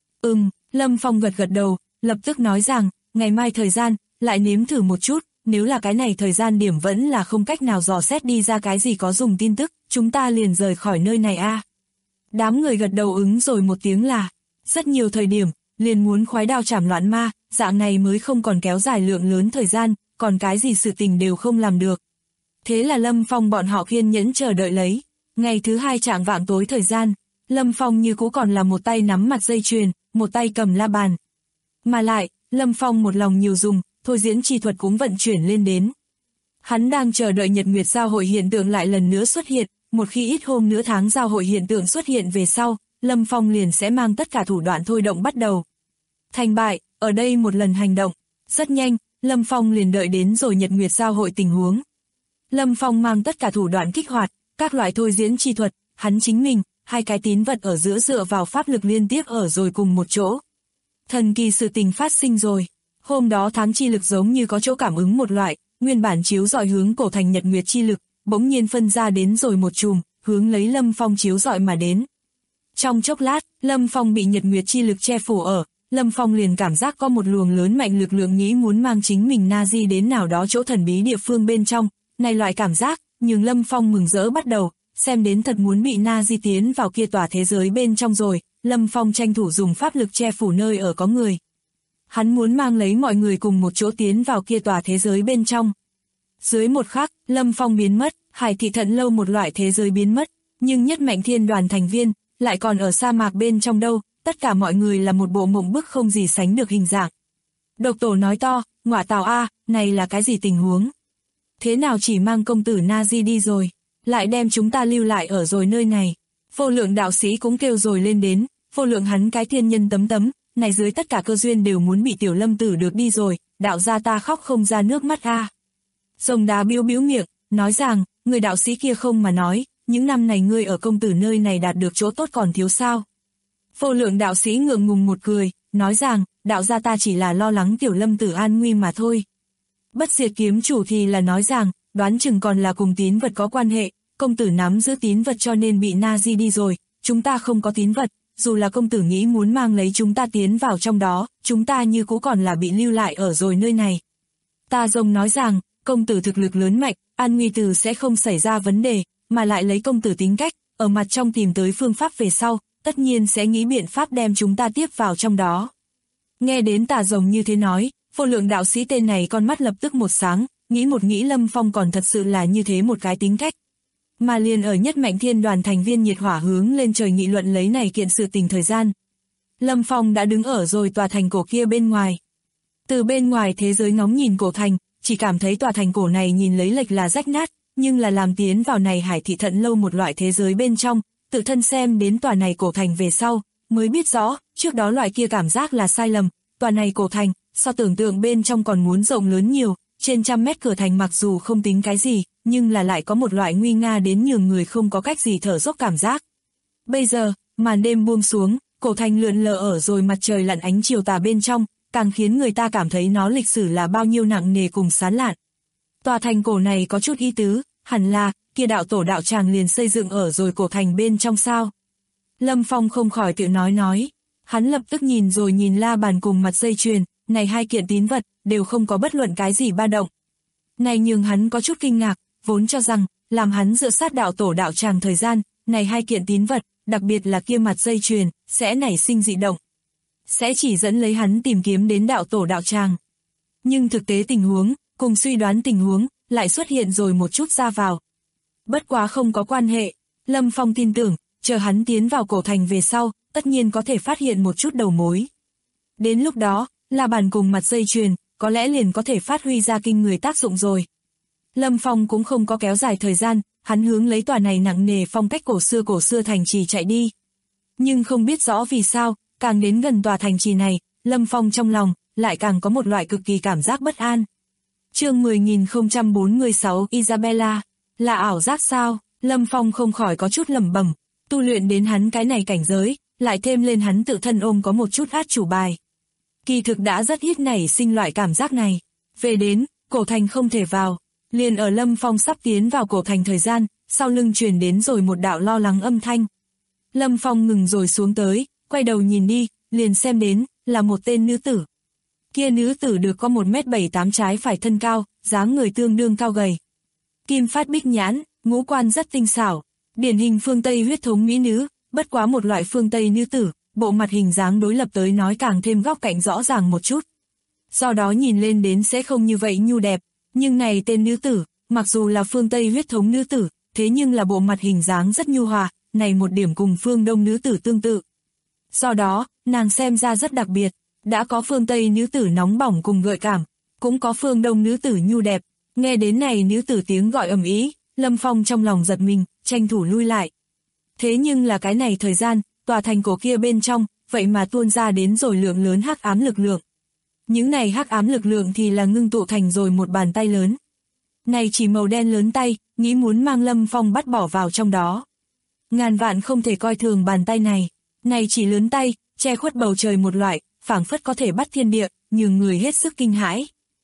Speaker 2: Lâm Phong gật gật đầu, lập tức nói rằng, ngày mai thời gian, lại nếm thử một chút, nếu là cái này thời gian điểm vẫn là không cách nào dò xét đi ra cái gì có dùng tin tức, chúng ta liền rời khỏi nơi này a. Đám người gật đầu ứng rồi một tiếng là, rất nhiều thời điểm, liền muốn khoái đao chảm loạn ma, dạng này mới không còn kéo dài lượng lớn thời gian, còn cái gì sự tình đều không làm được. Thế là Lâm Phong bọn họ kiên nhẫn chờ đợi lấy. Ngày thứ hai chạng vạng tối thời gian, Lâm Phong như cũ còn là một tay nắm mặt dây chuyền, một tay cầm la bàn. Mà lại, Lâm Phong một lòng nhiều dùng, thôi diễn chi thuật cũng vận chuyển lên đến. Hắn đang chờ đợi nhật nguyệt giao hội hiện tượng lại lần nữa xuất hiện, một khi ít hôm nữa tháng giao hội hiện tượng xuất hiện về sau, Lâm Phong liền sẽ mang tất cả thủ đoạn thôi động bắt đầu. Thành bại, ở đây một lần hành động. Rất nhanh, Lâm Phong liền đợi đến rồi nhật nguyệt giao hội tình huống. Lâm Phong mang tất cả thủ đoạn kích hoạt, các loại thôi diễn chi thuật, hắn chính mình, hai cái tín vật ở giữa dựa vào pháp lực liên tiếp ở rồi cùng một chỗ. Thần kỳ sự tình phát sinh rồi. Hôm đó tháng chi lực giống như có chỗ cảm ứng một loại, nguyên bản chiếu rọi hướng cổ thành nhật nguyệt chi lực, bỗng nhiên phân ra đến rồi một chùm, hướng lấy Lâm Phong chiếu rọi mà đến. Trong chốc lát, Lâm Phong bị nhật nguyệt chi lực che phủ ở, Lâm Phong liền cảm giác có một luồng lớn mạnh lực lượng nghĩ muốn mang chính mình Nazi đến nào đó chỗ thần bí địa phương bên trong, này loại cảm giác, nhưng Lâm Phong mừng rỡ bắt đầu, xem đến thật muốn bị Nazi tiến vào kia tòa thế giới bên trong rồi, Lâm Phong tranh thủ dùng pháp lực che phủ nơi ở có người. Hắn muốn mang lấy mọi người cùng một chỗ tiến vào kia tòa thế giới bên trong. Dưới một khắc, Lâm Phong biến mất, Hải Thị Thận Lâu một loại thế giới biến mất, nhưng nhất mạnh thiên đoàn thành viên, lại còn ở sa mạc bên trong đâu, tất cả mọi người là một bộ mộng bức không gì sánh được hình dạng. Độc Tổ nói to, ngọa tào a, này là cái gì tình huống? Thế nào chỉ mang công tử Nazi đi rồi, lại đem chúng ta lưu lại ở rồi nơi này. Vô Lượng đạo sĩ cũng kêu rồi lên đến, Vô Lượng hắn cái thiên nhân tấm tấm, này dưới tất cả cơ duyên đều muốn bị tiểu Lâm tử được đi rồi, đạo gia ta khóc không ra nước mắt a. Rồng Đá biếu biếu miệng, nói rằng, người đạo sĩ kia không mà nói, những năm này ngươi ở công tử nơi này đạt được chỗ tốt còn thiếu sao. Vô Lượng đạo sĩ ngượng ngùng một cười, nói rằng, đạo gia ta chỉ là lo lắng tiểu Lâm tử an nguy mà thôi. Bất Diệt kiếm chủ thì là nói rằng, đoán chừng còn là cùng tín vật có quan hệ, công tử nắm giữ tín vật cho nên bị Nazi đi rồi, chúng ta không có tín vật, dù là công tử nghĩ muốn mang lấy chúng ta tiến vào trong đó, chúng ta như cũ còn là bị lưu lại ở rồi nơi này. Ta Rồng nói rằng, công tử thực lực lớn mạnh, an nguy từ sẽ không xảy ra vấn đề, mà lại lấy công tử tính cách, ở mặt trong tìm tới phương pháp về sau, tất nhiên sẽ nghĩ biện pháp đem chúng ta tiếp vào trong đó. Nghe đến Tà Rồng như thế nói, Vô Lượng đạo sĩ tên này con mắt lập tức một sáng, nghĩ Lâm Phong còn thật sự là như thế một cái tính cách. Mà liền ở nhất mạnh thiên đoàn thành viên nhiệt hỏa hướng lên trời nghị luận lấy này kiện sự tình thời gian. Lâm Phong đã đứng ở rồi tòa thành cổ kia bên ngoài. Từ bên ngoài thế giới ngóng nhìn cổ thành, chỉ cảm thấy tòa thành cổ này nhìn lấy lệch là rách nát, nhưng là làm tiến vào này Hải Thị Thận Lâu một loại thế giới bên trong, tự thân xem đến tòa này cổ thành về sau, mới biết rõ, trước đó loại kia cảm giác là sai lầm, tòa này cổ thành, so tưởng tượng bên trong còn muốn rộng lớn nhiều, trên 100 mét cửa thành mặc dù không tính cái gì, nhưng là lại có một loại nguy nga đến nhường người không có cách gì thở dốc cảm giác. Bây giờ, màn đêm buông xuống, cổ thành lượn lờ ở rồi mặt trời lặn ánh chiều tà bên trong, càng khiến người ta cảm thấy nó lịch sử là bao nhiêu nặng nề cùng sán lạn. Tòa thành cổ này có chút ý tứ, hẳn là, kia đạo tổ đạo tràng liền xây dựng ở rồi cổ thành bên trong sao. Lâm Phong không khỏi tự nói, hắn lập tức nhìn rồi nhìn la bàn cùng mặt dây chuyền, này hai kiện tín vật, đều không có bất luận cái gì ba động. Này nhường hắn có chút kinh ngạc, vốn cho rằng, làm hắn dựa sát đạo tổ đạo tràng thời gian, này hai kiện tín vật, đặc biệt là kia mặt dây chuyền, sẽ nảy sinh dị động. Sẽ chỉ dẫn lấy hắn tìm kiếm đến đạo tổ đạo tràng. Nhưng thực tế tình huống, cùng suy đoán tình huống, lại xuất hiện rồi một chút ra vào. Bất quá không có quan hệ, Lâm Phong tin tưởng, chờ hắn tiến vào cổ thành về sau, tất nhiên có thể phát hiện một chút đầu mối. Đến lúc đó, la bàn cùng mặt dây chuyền, có lẽ liền có thể phát huy ra kinh người tác dụng rồi. Lâm Phong cũng không có kéo dài thời gian, hắn hướng lấy tòa này nặng nề phong cách cổ xưa thành trì chạy đi. Nhưng không biết rõ vì sao, càng đến gần tòa thành trì này, Lâm Phong trong lòng, lại càng có một loại cực kỳ cảm giác bất an. Chương 10046 Isabella, là ảo giác sao? Lâm Phong không khỏi có chút lẩm bẩm, tu luyện đến hắn cái này cảnh giới, lại thêm lên hắn tự thân ôm có một chút át chủ bài. Kỳ thực đã rất ít nảy sinh loại cảm giác này. Về đến, cổ thành không thể vào, liền ở Lâm Phong sắp tiến vào cổ thành thời gian, sau lưng truyền đến rồi một đạo lo lắng âm thanh. Lâm Phong ngừng rồi xuống tới, quay đầu nhìn đi, liền xem đến, là một tên nữ tử. Kia nữ tử được có 1m78 trái phải thân cao, dáng người tương đương cao gầy. Kim phát bích nhãn, ngũ quan rất tinh xảo, điển hình phương Tây huyết thống mỹ nữ, bất quá một loại phương Tây nữ tử, bộ mặt hình dáng đối lập tới nói càng thêm góc cạnh rõ ràng một chút. Do đó nhìn lên đến sẽ không như vậy nhu đẹp, nhưng này tên nữ tử, mặc dù là phương Tây huyết thống nữ tử, thế nhưng là bộ mặt hình dáng rất nhu hòa, này một điểm cùng phương Đông nữ tử tương tự. Do đó, nàng xem ra rất đặc biệt, đã có phương Tây nữ tử nóng bỏng cùng gợi cảm, cũng có phương Đông nữ tử nhu đẹp. Nghe đến này nữ tử tiếng gọi ầm ĩ, Lâm Phong trong lòng giật mình, tranh thủ lui lại. Thế nhưng là cái này thời gian, tòa thành cổ kia bên trong, vậy mà tuôn ra đến rồi lượng lớn hắc ám lực lượng. Những này hắc ám lực lượng thì là ngưng tụ thành rồi một bàn tay lớn. Này chỉ màu đen lớn tay, nghĩ muốn mang Lâm Phong bắt bỏ vào trong đó. Ngàn vạn không thể coi thường bàn tay này. Này chỉ lớn tay, che khuất bầu trời một loại, phảng phất có thể bắt thiên địa, nhường người hết sức kinh hãi.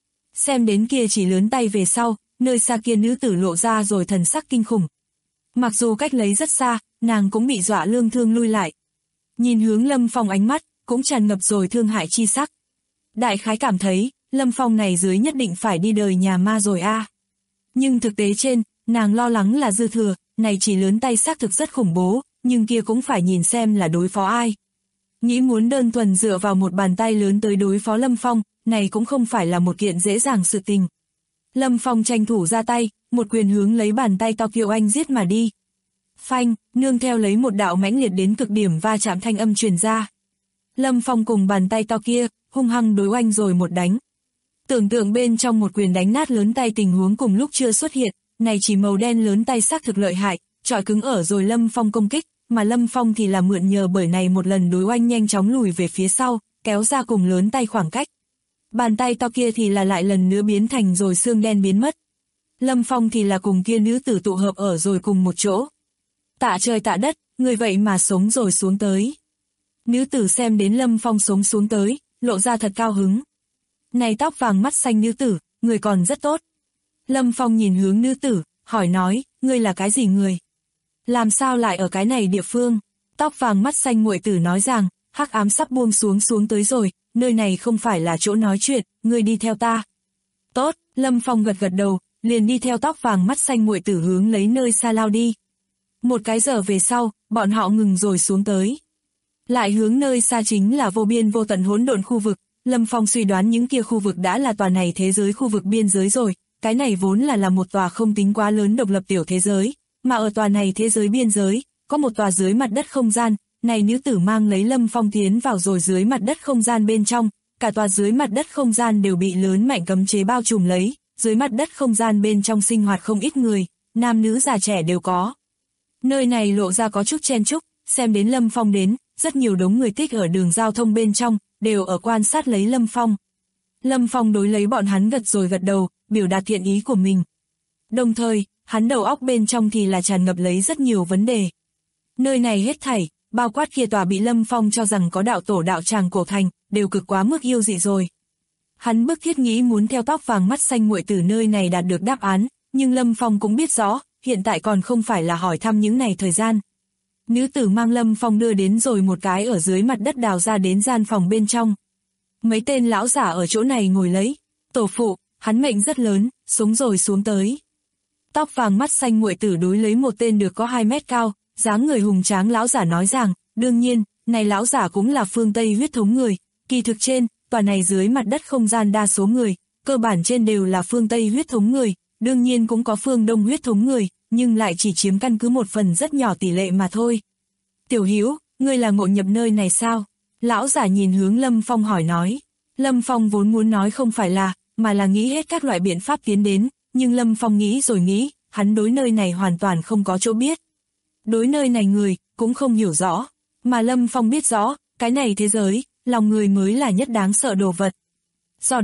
Speaker 2: Xem đến kia chỉ lớn tay về sau, nơi xa kia nữ tử lộ ra rồi thần sắc kinh khủng. Mặc dù cách lấy rất xa, nàng cũng bị dọa lương thương lui lại. Nhìn hướng Lâm Phong ánh mắt, cũng tràn ngập rồi thương hại chi sắc. Đại khái cảm thấy, Lâm Phong này dưới nhất định phải đi đời nhà ma rồi a. Nhưng thực tế trên, nàng lo lắng là dư thừa, này chỉ lớn tay xác thực rất khủng bố, nhưng kia cũng phải nhìn xem là đối phó ai. Nghĩ muốn đơn thuần dựa vào một bàn tay lớn tới đối phó Lâm Phong, này cũng không phải là một kiện dễ dàng sự tình. Lâm Phong tranh thủ ra tay, một quyền hướng lấy bàn tay to Kiều Anh giết mà đi. Phanh, nương theo lấy một đạo mãnh liệt đến cực điểm va chạm thanh âm truyền ra. Lâm Phong cùng bàn tay to kia, hung hăng đối oanh rồi một đánh. Tưởng tượng bên trong một quyền đánh nát lớn tay tình huống cùng lúc chưa xuất hiện, này chỉ màu đen lớn tay xác thực lợi hại, trọi cứng ở rồi Lâm Phong công kích, mà Lâm Phong thì là mượn nhờ bởi này một lần đối oanh nhanh chóng lùi về phía sau, kéo ra cùng lớn tay khoảng cách. Bàn tay to kia thì là lại lần nữa biến thành rồi xương đen biến mất. Lâm Phong thì là cùng kia nữ tử tụ hợp ở rồi cùng một chỗ. Tạ trời tạ đất, người vậy mà sống rồi xuống tới. Nữ tử xem đến Lâm Phong sống xuống tới, lộ ra thật cao hứng. Này tóc vàng mắt xanh nữ tử, người còn rất tốt. Lâm Phong nhìn hướng nữ tử, hỏi nói, ngươi là cái gì người? Làm sao lại ở cái này địa phương? Tóc vàng mắt xanh muội tử nói rằng, hắc ám sắp buông xuống tới rồi, nơi này không phải là chỗ nói chuyện, ngươi đi theo ta. Tốt, Lâm Phong gật gật đầu, liền đi theo tóc vàng mắt xanh muội tử hướng lấy nơi xa lao đi. Một cái giờ về sau, bọn họ ngừng rồi xuống tới. Lại hướng nơi xa chính là vô biên vô tận hỗn độn khu vực, Lâm Phong suy đoán những kia khu vực đã là tòa này thế giới khu vực biên giới rồi, cái này vốn là một tòa không tính quá lớn độc lập tiểu thế giới, mà ở tòa này thế giới biên giới, có một tòa dưới mặt đất không gian, này nữ tử mang lấy Lâm Phong tiến vào rồi dưới mặt đất không gian bên trong, cả tòa dưới mặt đất không gian đều bị lớn mạnh cấm chế bao trùm lấy, dưới mặt đất không gian bên trong sinh hoạt không ít người, nam nữ già trẻ đều có. Nơi này lộ ra có chút chen chúc, xem đến Lâm Phong đến, rất nhiều đống người tích ở đường giao thông bên trong, đều ở quan sát lấy Lâm Phong. Lâm Phong đối lấy bọn hắn gật rồi gật đầu, biểu đạt thiện ý của mình. Đồng thời, hắn đầu óc bên trong thì là tràn ngập lấy rất nhiều vấn đề. Nơi này hết thảy, bao quát kia tòa bị Lâm Phong cho rằng có đạo tổ đạo tràng cổ thành, đều cực quá mức yêu dị rồi. Hắn bức thiết nghĩ muốn theo tóc vàng mắt xanh muội từ nơi này đạt được đáp án, nhưng Lâm Phong cũng biết rõ, hiện tại còn không phải là hỏi thăm những này thời gian. Nữ tử mang Lâm Phong đưa đến rồi một cái ở dưới mặt đất đào ra đến gian phòng bên trong. Mấy tên lão giả ở chỗ này ngồi lấy. Tổ phụ, hắn mệnh rất lớn, sống rồi xuống tới. Tóc vàng mắt xanh muội tử đối lấy một tên được có 2 mét cao, dáng người hùng tráng lão giả nói rằng, đương nhiên, này lão giả cũng là phương Tây huyết thống người. Kỳ thực trên, tòa này dưới mặt đất không gian đa số người, cơ bản trên đều là phương Tây huyết thống người, đương nhiên cũng có phương Đông huyết thống người, nhưng lại chỉ chiếm căn cứ một phần rất nhỏ tỷ lệ mà thôi. Tiểu Hiếu, ngươi là ngộ nhập nơi này sao? Lão giả nhìn hướng Lâm Phong hỏi nói. Lâm Phong vốn muốn nói không phải là, mà là nghĩ hết các loại biện pháp tiến đến, nhưng Lâm Phong nghĩ rồi nghĩ, hắn đối nơi này hoàn toàn không có chỗ biết. Đối nơi này người, cũng không hiểu rõ, mà Lâm Phong biết rõ, cái này thế giới, lòng người mới là nhất đáng sợ đồ vật. Do đó,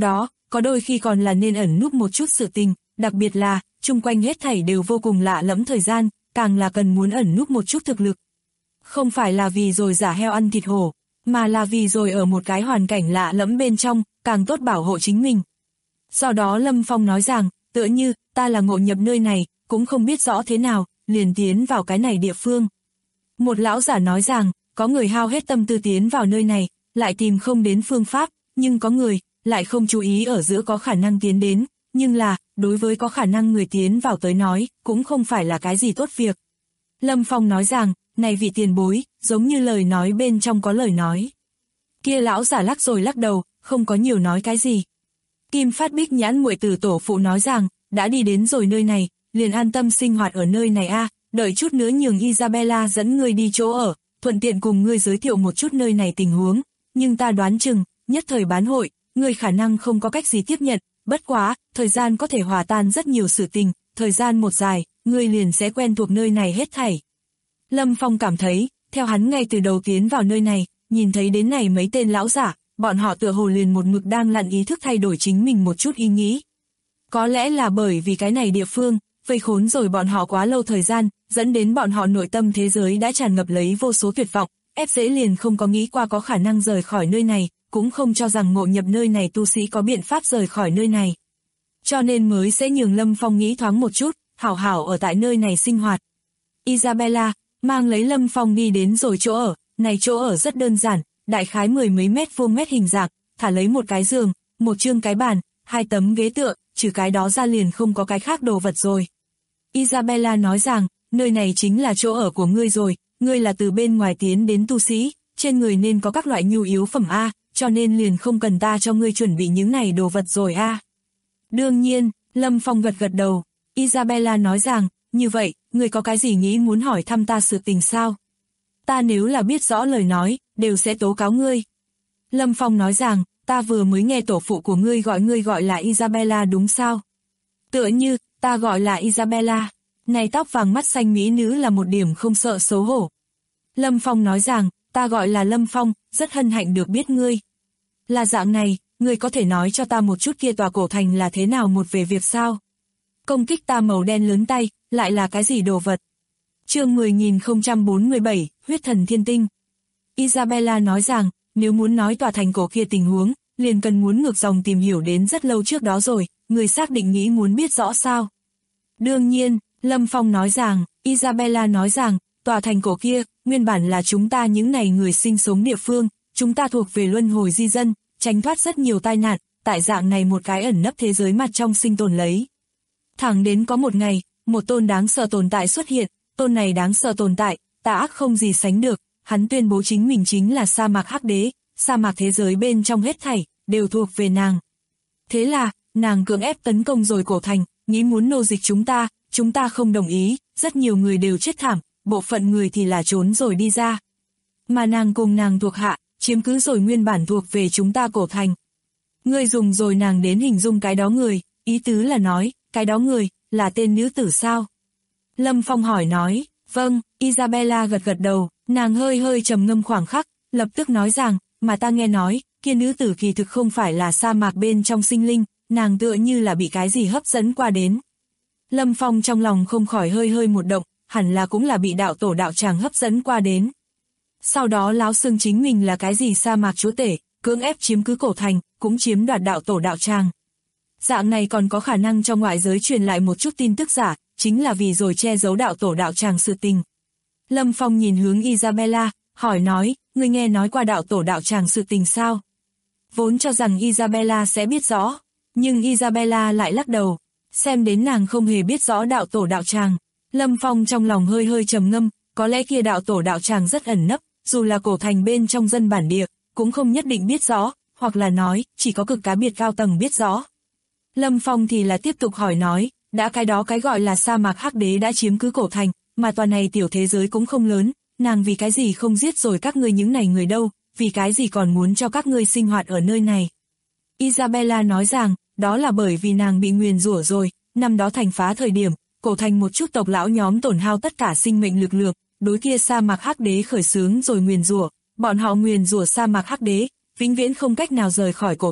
Speaker 2: có đôi khi còn là nên ẩn núp một chút sự tình, đặc biệt là, chung quanh hết thảy đều vô cùng lạ lẫm thời gian, càng là cần muốn ẩn núp một chút thực lực. Không phải là vì rồi giả heo ăn thịt hổ, mà là vì rồi ở một cái hoàn cảnh lạ lẫm bên trong, càng tốt bảo hộ chính mình. Sau đó Lâm Phong nói rằng, tựa như, ta là ngộ nhập nơi này, cũng không biết rõ thế nào, liền tiến vào cái này địa phương. Một lão giả nói rằng, có người hao hết tâm tư tiến vào nơi này, lại tìm không đến phương pháp, nhưng có người, lại không chú ý ở giữa có khả năng tiến đến, nhưng là, đối với có khả năng người tiến vào tới nói, cũng không phải là cái gì tốt việc. Lâm Phong nói rằng, này vị tiền bối, giống như lời nói bên trong có lời nói. Kia lão giả lắc rồi lắc đầu, không có nhiều nói cái gì. Kim Phát Bích Nhãn muội tử tổ phụ nói rằng, đã đi đến rồi nơi này, liền an tâm sinh hoạt ở nơi này a, đợi chút nữa nhường Isabella dẫn ngươi đi chỗ ở, thuận tiện cùng ngươi giới thiệu một chút nơi này tình huống, nhưng ta đoán chừng, nhất thời bán hội, ngươi khả năng không có cách gì tiếp nhận, bất quá, thời gian có thể hòa tan rất nhiều sự tình, thời gian một dài, ngươi liền sẽ quen thuộc nơi này hết thảy. Lâm Phong cảm thấy, theo hắn ngay từ đầu tiến vào nơi này, nhìn thấy đến này mấy tên lão giả, bọn họ tựa hồ liền một mực đang lặn ý thức thay đổi chính mình một chút ý nghĩ. Có lẽ là bởi vì cái này địa phương, vây khốn rồi bọn họ quá lâu thời gian, dẫn đến bọn họ nội tâm thế giới đã tràn ngập lấy vô số tuyệt vọng, ép dễ liền không có nghĩ qua có khả năng rời khỏi nơi này, cũng không cho rằng ngộ nhập nơi này tu sĩ có biện pháp rời khỏi nơi này. Cho nên mới sẽ nhường Lâm Phong nghĩ thoáng một chút, hảo hảo ở tại nơi này sinh hoạt. Isabella mang lấy Lâm Phong đi đến rồi chỗ ở, này chỗ ở rất đơn giản, đại khái 10 mấy mét vuông mét hình dạng, thả lấy một cái giường, một chương cái bàn, 2 tấm ghế tựa, trừ cái đó ra liền không có cái khác đồ vật rồi. Isabella nói rằng, nơi này chính là chỗ ở của ngươi rồi, ngươi là từ bên ngoài tiến đến tu sĩ, trên người nên có các loại nhu yếu phẩm A, cho nên liền không cần ta cho ngươi chuẩn bị những này đồ vật rồi A. Đương nhiên, Lâm Phong gật gật đầu. Isabella nói rằng, như vậy, ngươi có cái gì nghĩ muốn hỏi thăm ta sự tình sao? Ta nếu là biết rõ lời nói, đều sẽ tố cáo ngươi. Lâm Phong nói rằng, ta vừa mới nghe tổ phụ của ngươi gọi là Isabella đúng sao? Tựa như, ta gọi là Isabella. Này tóc vàng mắt xanh mỹ nữ là một điểm không sợ xấu hổ. Lâm Phong nói rằng, ta gọi là Lâm Phong, rất hân hạnh được biết ngươi. Là dạng này, ngươi có thể nói cho ta một chút kia tòa cổ thành là thế nào một về việc sao? Công kích ta màu đen lớn tay, lại là cái gì đồ vật? Chương 10.047, huyết thần thiên tinh. Isabella nói rằng, nếu muốn nói tòa thành cổ kia tình huống, liền cần muốn ngược dòng tìm hiểu đến rất lâu trước đó rồi, người xác định nghĩ muốn biết rõ sao? Đương nhiên, Lâm Phong nói rằng, Isabella nói rằng, tòa thành cổ kia, nguyên bản là chúng ta những này người sinh sống địa phương, chúng ta thuộc về luân hồi di dân, tránh thoát rất nhiều tai nạn, tại dạng này một cái ẩn nấp thế giới mặt trong sinh tồn lấy. Thẳng đến có một ngày, một tôn đáng sợ tồn tại xuất hiện, tôn này đáng sợ tồn tại, tà ác không gì sánh được, hắn tuyên bố chính mình chính là sa mạc hắc đế, sa mạc thế giới bên trong hết thảy, đều thuộc về nàng. Thế là, nàng cưỡng ép tấn công rồi cổ thành, nghĩ muốn nô dịch chúng ta không đồng ý, rất nhiều người đều chết thảm, bộ phận người thì là trốn rồi đi ra. Mà nàng cùng nàng thuộc hạ, chiếm cứ rồi nguyên bản thuộc về chúng ta cổ thành. Ngươi dùng rồi nàng đến hình dung cái đó người, ý tứ là nói, cái đó người, là tên nữ tử sao? Lâm Phong hỏi nói, vâng, Isabella gật gật đầu, nàng hơi hơi trầm ngâm khoảng khắc, lập tức nói rằng, mà ta nghe nói, kia nữ tử kỳ thực không phải là sa mạc bên trong sinh linh, nàng tựa như là bị cái gì hấp dẫn qua đến. Lâm Phong trong lòng không khỏi hơi hơi một động, hẳn là cũng là bị đạo tổ đạo tràng hấp dẫn qua đến. Sau đó láo xưng chính mình là cái gì sa mạc chúa tể, cưỡng ép chiếm cứ cổ thành, cũng chiếm đoạt đạo tổ đạo tràng. Dạng này còn có khả năng cho ngoại giới truyền lại một chút tin tức giả, chính là vì rồi che giấu đạo tổ đạo tràng sự tình. Lâm Phong nhìn hướng Isabella, hỏi nói, ngươi nghe nói qua đạo tổ đạo tràng sự tình sao? Vốn cho rằng Isabella sẽ biết rõ, nhưng Isabella lại lắc đầu, xem đến nàng không hề biết rõ đạo tổ đạo tràng. Lâm Phong trong lòng hơi hơi trầm ngâm, có lẽ kia đạo tổ đạo tràng rất ẩn nấp, dù là cổ thành bên trong dân bản địa, cũng không nhất định biết rõ, hoặc là nói, chỉ có cực cá biệt cao tầng biết rõ. Lâm Phong thì là tiếp tục hỏi nói, đã cái đó cái gọi là sa mạc hắc đế đã chiếm cứ cổ thành, mà tòa này tiểu thế giới cũng không lớn, nàng vì cái gì không giết rồi các ngươi những này người đâu, vì cái gì còn muốn cho các ngươi sinh hoạt ở nơi này. Isabella nói rằng, đó là bởi vì nàng bị nguyền rủa rồi, năm đó thành phá thời điểm, cổ thành một chút tộc lão nhóm tổn hao tất cả sinh mệnh lực lượng, đối kia sa mạc hắc đế khởi xướng rồi nguyền rủa, bọn họ nguyền rủa sa mạc hắc đế, vĩnh viễn không cách nào rời khỏi cổ thành,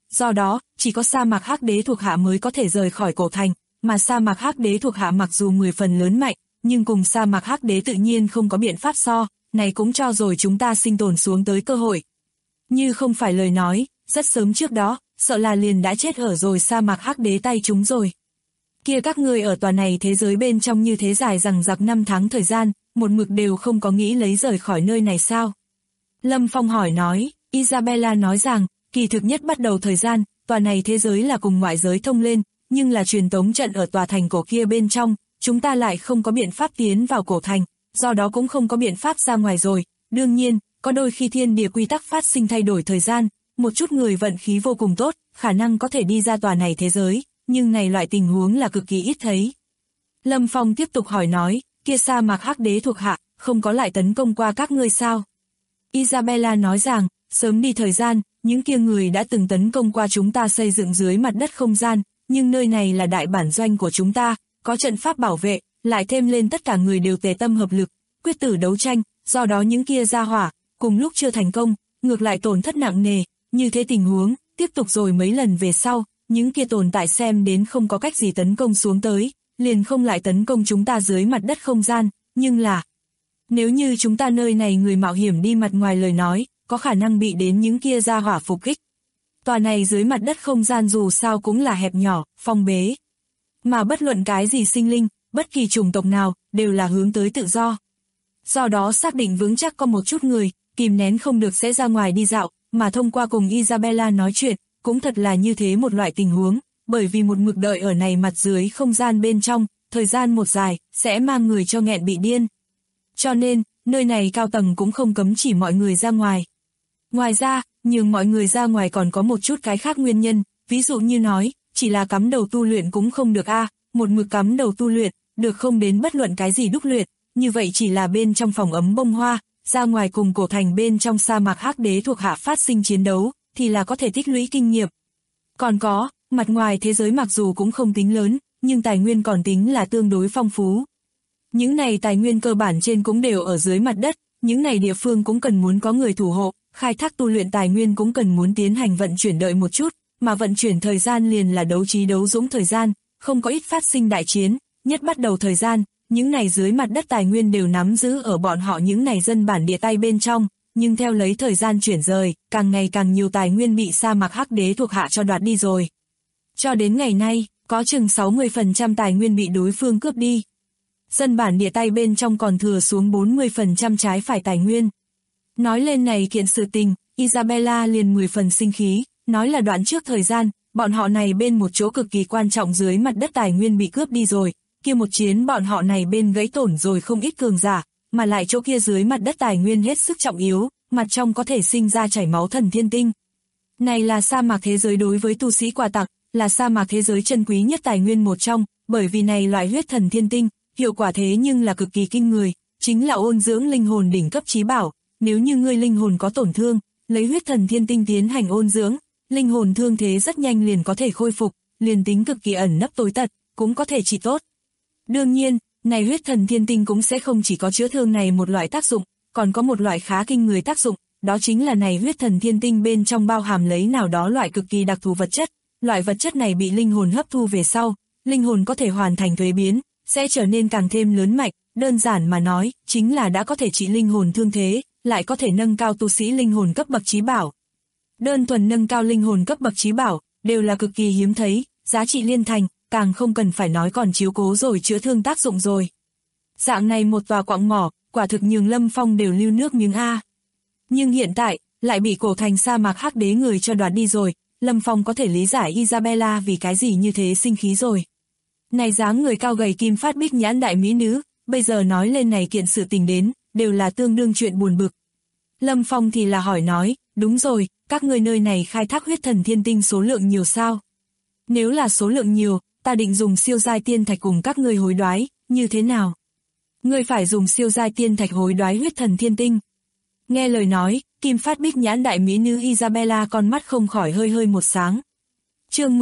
Speaker 2: do đó, chỉ có sa mạc Hắc Đế thuộc hạ mới có thể rời khỏi cổ thành, mà sa mạc Hắc Đế thuộc hạ mặc dù 10 phần lớn mạnh, nhưng cùng sa mạc Hắc Đế tự nhiên không có biện pháp so, này cũng cho rồi chúng ta sinh tồn xuống tới cơ hội. Như không phải lời nói, rất sớm trước đó, sợ là liền đã chết ở rồi sa mạc Hắc Đế tay chúng rồi. Kia các ngươi ở tòa này thế giới bên trong như thế dài rằng giặc 5 tháng thời gian, một mực đều không có nghĩ lấy rời khỏi nơi này sao? Lâm Phong hỏi nói, Isabella nói rằng, kỳ thực nhất bắt đầu thời gian, tòa này thế giới là cùng ngoại giới thông lên, nhưng là truyền tống trận ở tòa thành cổ kia bên trong, chúng ta lại không có biện pháp tiến vào cổ thành, do đó cũng không có biện pháp ra ngoài rồi. Đương nhiên, có đôi khi thiên địa quy tắc phát sinh thay đổi thời gian, một chút người vận khí vô cùng tốt, khả năng có thể đi ra tòa này thế giới, nhưng này loại tình huống là cực kỳ ít thấy. Lâm Phong tiếp tục hỏi nói, kia sa mạc Hắc Đế thuộc hạ, không có lại tấn công qua các ngươi sao? Isabella nói rằng, sớm đi thời gian, những kia người đã từng tấn công qua chúng ta xây dựng dưới mặt đất không gian, nhưng nơi này là đại bản doanh của chúng ta, có trận pháp bảo vệ, lại thêm lên tất cả người đều tề tâm hợp lực, quyết tử đấu tranh, do đó những kia ra hỏa, cùng lúc chưa thành công, ngược lại tổn thất nặng nề, như thế tình huống, tiếp tục rồi mấy lần về sau, những kia tồn tại xem đến không có cách gì tấn công xuống tới, liền không lại tấn công chúng ta dưới mặt đất không gian, nhưng là, nếu như chúng ta nơi này người mạo hiểm đi mặt ngoài lời nói, có khả năng bị đến những kia ra hỏa phục kích. Tòa này dưới mặt đất không gian dù sao cũng là hẹp nhỏ, phong bế. Mà bất luận cái gì sinh linh, bất kỳ chủng tộc nào, đều là hướng tới tự do. Do đó xác định vững chắc có một chút người, kìm nén không được sẽ ra ngoài đi dạo, mà thông qua cùng Isabella nói chuyện, cũng thật là như thế một loại tình huống, bởi vì một mực đợi ở này mặt dưới không gian bên trong, thời gian một dài, sẽ mang người cho nghẹn bị điên. Cho nên, nơi này cao tầng cũng không cấm chỉ mọi người ra ngoài. Ngoài ra, nhường mọi người ra ngoài còn có một chút cái khác nguyên nhân, ví dụ như nói, chỉ là cắm đầu tu luyện cũng không được một mực cắm đầu tu luyện, được không đến bất luận cái gì đúc luyện, như vậy chỉ là bên trong phòng ấm bông hoa, ra ngoài cùng cổ thành bên trong sa mạc Hắc Đế thuộc hạ phát sinh chiến đấu, thì là có thể tích lũy kinh nghiệm. Còn có, mặt ngoài thế giới mặc dù cũng không tính lớn, nhưng tài nguyên còn tính là tương đối phong phú. Những này tài nguyên cơ bản trên cũng đều ở dưới mặt đất, những này địa phương cũng cần muốn có người thủ hộ, khai thác tu luyện tài nguyên cũng cần muốn tiến hành vận chuyển đợi một chút, mà vận chuyển thời gian liền là đấu trí đấu dũng thời gian, không có ít phát sinh đại chiến, nhất bắt đầu thời gian, những này dưới mặt đất tài nguyên đều nắm giữ ở bọn họ những này dân bản địa tay bên trong, nhưng theo lấy thời gian chuyển rời, càng ngày càng nhiều tài nguyên bị sa mạc Hắc Đế thuộc hạ cho đoạt đi rồi. Cho đến ngày nay, có chừng 60% tài nguyên bị đối phương cướp đi. Dân bản địa tay bên trong còn thừa xuống 40% trái phải tài nguyên. Nói lên này kiện sự tình, Isabella liền 10 phần sinh khí, nói là đoạn trước thời gian, bọn họ này bên một chỗ cực kỳ quan trọng dưới mặt đất tài nguyên bị cướp đi rồi, kia một chiến bọn họ này bên gãy tổn rồi không ít cường giả, mà lại chỗ kia dưới mặt đất tài nguyên hết sức trọng yếu, mặt trong có thể sinh ra chảy máu thần thiên tinh. Này là sa mạc thế giới đối với tu sĩ quà tặng, là sa mạc thế giới chân quý nhất tài nguyên một trong, bởi vì này loại huyết thần thiên tinh, hiệu quả thế nhưng là cực kỳ kinh người, chính là ôn dưỡng linh hồn đỉnh cấp chí bảo, nếu như ngươi linh hồn có tổn thương, lấy huyết thần thiên tinh tiến hành ôn dưỡng, linh hồn thương thế rất nhanh liền có thể khôi phục, liền tính cực kỳ ẩn nấp tối tật, cũng có thể trị tốt. Đương nhiên, này huyết thần thiên tinh cũng sẽ không chỉ có chữa thương này một loại tác dụng, còn có một loại khá kinh người tác dụng, đó chính là này huyết thần thiên tinh bên trong bao hàm lấy nào đó loại cực kỳ đặc thù vật chất, loại vật chất này bị linh hồn hấp thu về sau, linh hồn có thể hoàn thành thuế biến, sẽ trở nên càng thêm lớn mạnh, đơn giản mà nói, chính là đã có thể trị linh hồn thương thế, lại có thể nâng cao tu sĩ linh hồn cấp bậc chí bảo. Đơn thuần nâng cao linh hồn cấp bậc chí bảo, đều là cực kỳ hiếm thấy, giá trị liên thành, càng không cần phải nói còn chiếu cố rồi chữa thương tác dụng rồi. Dạng này một tòa quặng mỏ, quả thực nhường Lâm Phong đều lưu nước miếng A. Nhưng hiện tại, lại bị cổ thành sa mạc Hắc Đế người cho đoạt đi rồi, Lâm Phong có thể lý giải Isabella vì cái gì như thế sinh khí rồi. Này dáng người cao gầy kim phát bích nhãn đại mỹ nữ, bây giờ nói lên này kiện sự tình đến, đều là tương đương chuyện buồn bực. Lâm Phong thì là hỏi nói, đúng rồi, các ngươi nơi này khai thác huyết thần thiên tinh số lượng nhiều sao? Nếu là số lượng nhiều, ta định dùng siêu giai tiên thạch cùng các ngươi hối đoái, như thế nào? Ngươi phải dùng siêu giai tiên thạch hối đoái huyết thần thiên tinh. Nghe lời nói, kim phát bích nhãn đại mỹ nữ Isabella con mắt không khỏi hơi hơi một sáng. Chương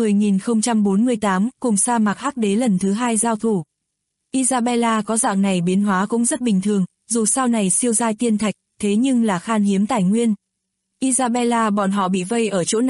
Speaker 2: 10.048, cùng sa mạc Hắc Đế lần thứ 2 giao thủ. Isabella có dạng này biến hóa cũng rất bình thường, dù sao này siêu giai tiên thạch, thế nhưng là khan hiếm tài nguyên. Isabella bọn họ bị vây ở chỗ này,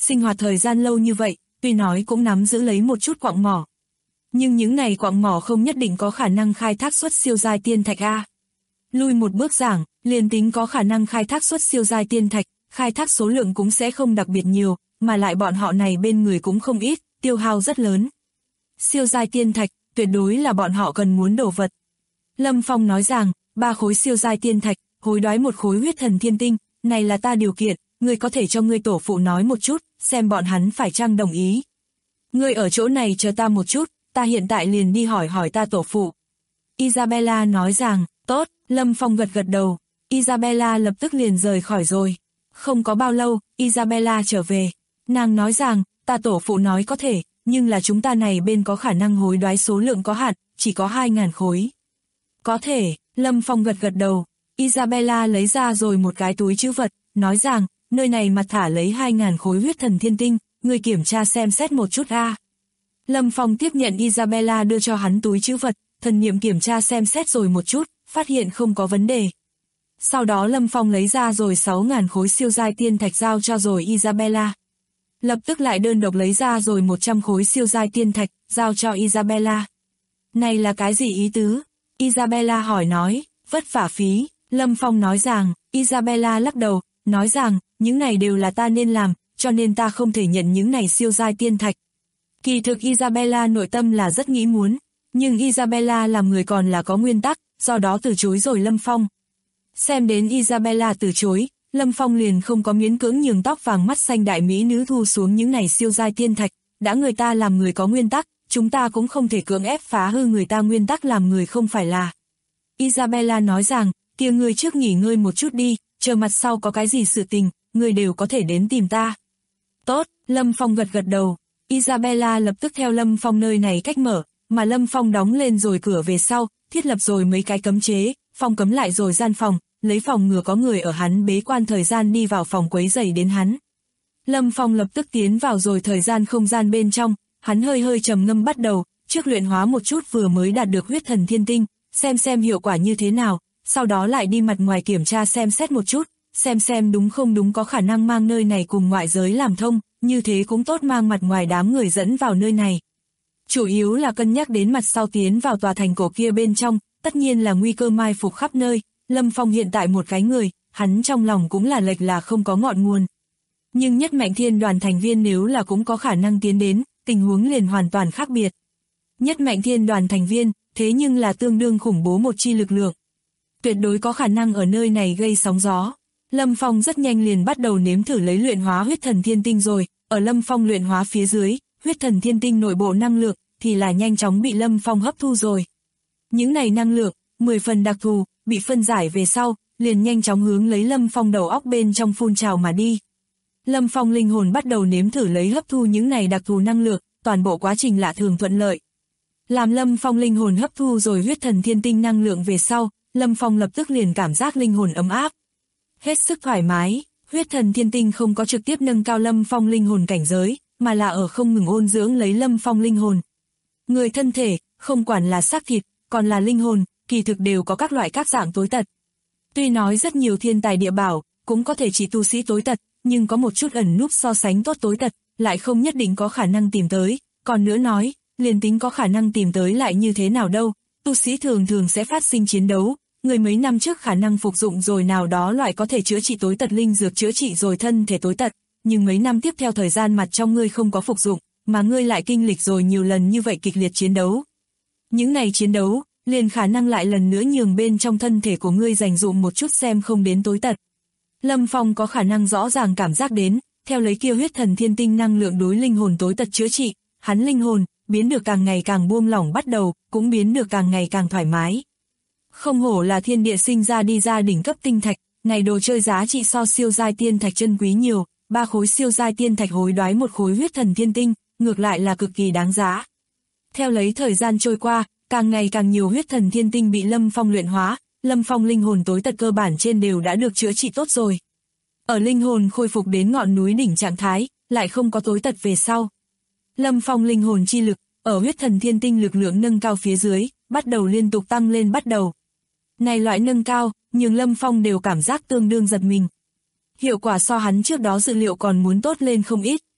Speaker 2: sinh hoạt thời gian lâu như vậy, tuy nói cũng nắm giữ lấy một chút quặng mỏ. Nhưng những này quặng mỏ không nhất định có khả năng khai thác xuất siêu giai tiên thạch a. Lui một bước giảng, liền tính có khả năng khai thác xuất siêu giai tiên thạch, khai thác số lượng cũng sẽ không đặc biệt nhiều, mà lại bọn họ này bên người cũng không ít, tiêu hao rất lớn. Siêu giai tiên thạch, tuyệt đối là bọn họ cần muốn đồ vật. Lâm Phong nói rằng, 3 khối siêu giai tiên thạch, hối đoái 1 khối huyết thần thiên tinh, này là ta điều kiện, ngươi có thể cho ngươi tổ phụ nói một chút, xem bọn hắn phải chăng đồng ý. Ngươi ở chỗ này chờ ta một chút, ta hiện tại liền đi hỏi hỏi ta tổ phụ. Isabella nói rằng, tốt, Lâm Phong gật gật đầu, Isabella lập tức liền rời khỏi rồi. Không có bao lâu, Isabella trở về, nàng nói rằng, ta tổ phụ nói có thể, nhưng là chúng ta này bên có khả năng hối đoái số lượng có hạn, chỉ có 2.000 khối. Có thể, Lâm Phong gật gật đầu, Isabella lấy ra rồi một cái túi trữ vật, nói rằng, nơi này mặt thả lấy 2.000 khối huyết thần thiên tinh, người kiểm tra xem xét một chút a. Lâm Phong tiếp nhận Isabella đưa cho hắn túi trữ vật, thần niệm kiểm tra xem xét rồi một chút, phát hiện không có vấn đề. Sau đó Lâm Phong lấy ra rồi 6.000 khối siêu giai tiên thạch giao cho rồi Isabella. Lập tức lại đơn độc lấy ra rồi 100 khối siêu giai tiên thạch, giao cho Isabella. Này là cái gì ý tứ? Isabella hỏi nói, vất vả phí. Lâm Phong nói rằng, Isabella lắc đầu, nói rằng, những này đều là ta nên làm, cho nên ta không thể nhận những này siêu giai tiên thạch. Kỳ thực Isabella nội tâm là rất nghĩ muốn, nhưng Isabella làm người còn là có nguyên tắc, do đó từ chối rồi Lâm Phong. Xem đến Isabella từ chối, Lâm Phong liền không có miễn cưỡng nhường tóc vàng mắt xanh đại mỹ nữ thu xuống những này siêu giai tiên thạch, đã người ta làm người có nguyên tắc, chúng ta cũng không thể cưỡng ép phá hư người ta nguyên tắc làm người không phải là. Isabella nói rằng, kia ngươi trước nghỉ ngơi một chút đi, chờ mặt sau có cái gì sự tình, ngươi đều có thể đến tìm ta. Tốt, Lâm Phong gật gật đầu, Isabella lập tức theo Lâm Phong nơi này cách mở, mà Lâm Phong đóng lên rồi cửa về sau, thiết lập rồi mấy cái cấm chế, phong cấm lại rồi gian phòng, lấy phòng ngừa có người ở hắn bế quan thời gian đi vào phòng quấy rầy đến hắn. Lâm Phong lập tức tiến vào rồi thời gian không gian bên trong, hắn hơi hơi trầm ngâm bắt đầu, trước luyện hóa một chút vừa mới đạt được huyết thần thiên tinh, xem hiệu quả như thế nào, sau đó lại đi mặt ngoài kiểm tra xem xét một chút, xem đúng không đúng có khả năng mang nơi này cùng ngoại giới làm thông, như thế cũng tốt mang mặt ngoài đám người dẫn vào nơi này. Chủ yếu là cân nhắc đến mặt sau tiến vào tòa thành cổ kia bên trong, tất nhiên là nguy cơ mai phục khắp nơi, Lâm Phong hiện tại một cái người, hắn trong lòng cũng là lệch là không có ngọn nguồn. Nhưng nhất mạnh thiên đoàn thành viên nếu là cũng có khả năng tiến đến, tình huống liền hoàn toàn khác biệt. Nhất mạnh thiên đoàn thành viên, thế nhưng là tương đương khủng bố một chi lực lượng. Tuyệt đối có khả năng ở nơi này gây sóng gió. Lâm Phong rất nhanh liền bắt đầu nếm thử lấy luyện hóa huyết thần thiên tinh rồi, ở Lâm Phong luyện hóa phía dưới, huyết thần thiên tinh nội bộ năng lượng, thì là nhanh chóng bị Lâm Phong hấp thu rồi. Những này năng lượng, 10 phần đặc thù, bị phân giải về sau, liền nhanh chóng hướng lấy Lâm Phong đầu óc bên trong phun trào mà đi. Lâm Phong linh hồn bắt đầu nếm thử lấy hấp thu những này đặc thù năng lượng, toàn bộ quá trình lạ thường thuận lợi. Làm Lâm Phong linh hồn hấp thu rồi huyết thần thiên tinh năng lượng về sau, Lâm Phong lập tức liền cảm giác linh hồn ấm áp. Hết sức thoải mái, huyết thần thiên tinh không có trực tiếp nâng cao Lâm Phong linh hồn cảnh giới, mà là ở không ngừng ôn dưỡng lấy Lâm Phong linh hồn. Người thân thể, không quản là xác thịt, còn là linh hồn, kỳ thực đều có các loại các dạng tối tật. Tuy nói rất nhiều thiên tài địa bảo, cũng có thể chỉ tu sĩ tối tật, nhưng có một chút ẩn núp so sánh tốt tối tật, lại không nhất định có khả năng tìm tới. Còn nữa nói, liền tính có khả năng tìm tới lại như thế nào đâu, tu sĩ thường sẽ phát sinh chiến đấu. Người mấy năm trước khả năng phục dụng rồi nào đó loại có thể chữa trị tối tật linh dược chữa trị rồi thân thể tối tật, nhưng mấy năm tiếp theo thời gian mặt trong ngươi không có phục dụng, mà ngươi lại kinh lịch rồi nhiều lần như vậy kịch liệt chiến đấu. Những này chiến đấu, liền khả năng lại lần nữa nhường bên trong thân thể của ngươi dành dụm một chút xem không đến tối tật. Lâm Phong có khả năng rõ ràng cảm giác đến, theo lấy kia huyết thần thiên tinh năng lượng đối linh hồn tối tật chữa trị, hắn linh hồn, biến được càng ngày càng buông lỏng bắt đầu, cũng biến được càng ngày càng thoải mái. Không hổ là thiên địa sinh ra đi ra đỉnh cấp tinh thạch, này đồ chơi giá trị so siêu giai tiên thạch chân quý nhiều, 3 khối siêu giai tiên thạch hối đoái 1 khối huyết thần thiên tinh, ngược lại là cực kỳ đáng giá. Theo lấy thời gian trôi qua, càng ngày càng nhiều huyết thần thiên tinh bị Lâm Phong luyện hóa, Lâm Phong linh hồn tối tật cơ bản trên đều đã được chữa trị tốt rồi. Ở linh hồn khôi phục đến ngọn núi đỉnh trạng thái, lại không có tối tật về sau. Lâm Phong linh hồn chi lực, ở huyết thần thiên tinh lực lượng nâng cao phía dưới, bắt đầu liên tục tăng lên bắt đầu. Này loại nâng cao, nhưng Lâm Phong đều cảm giác tương đương giật mình. Hiệu quả so hắn trước đó dự liệu còn muốn tốt lên không ít,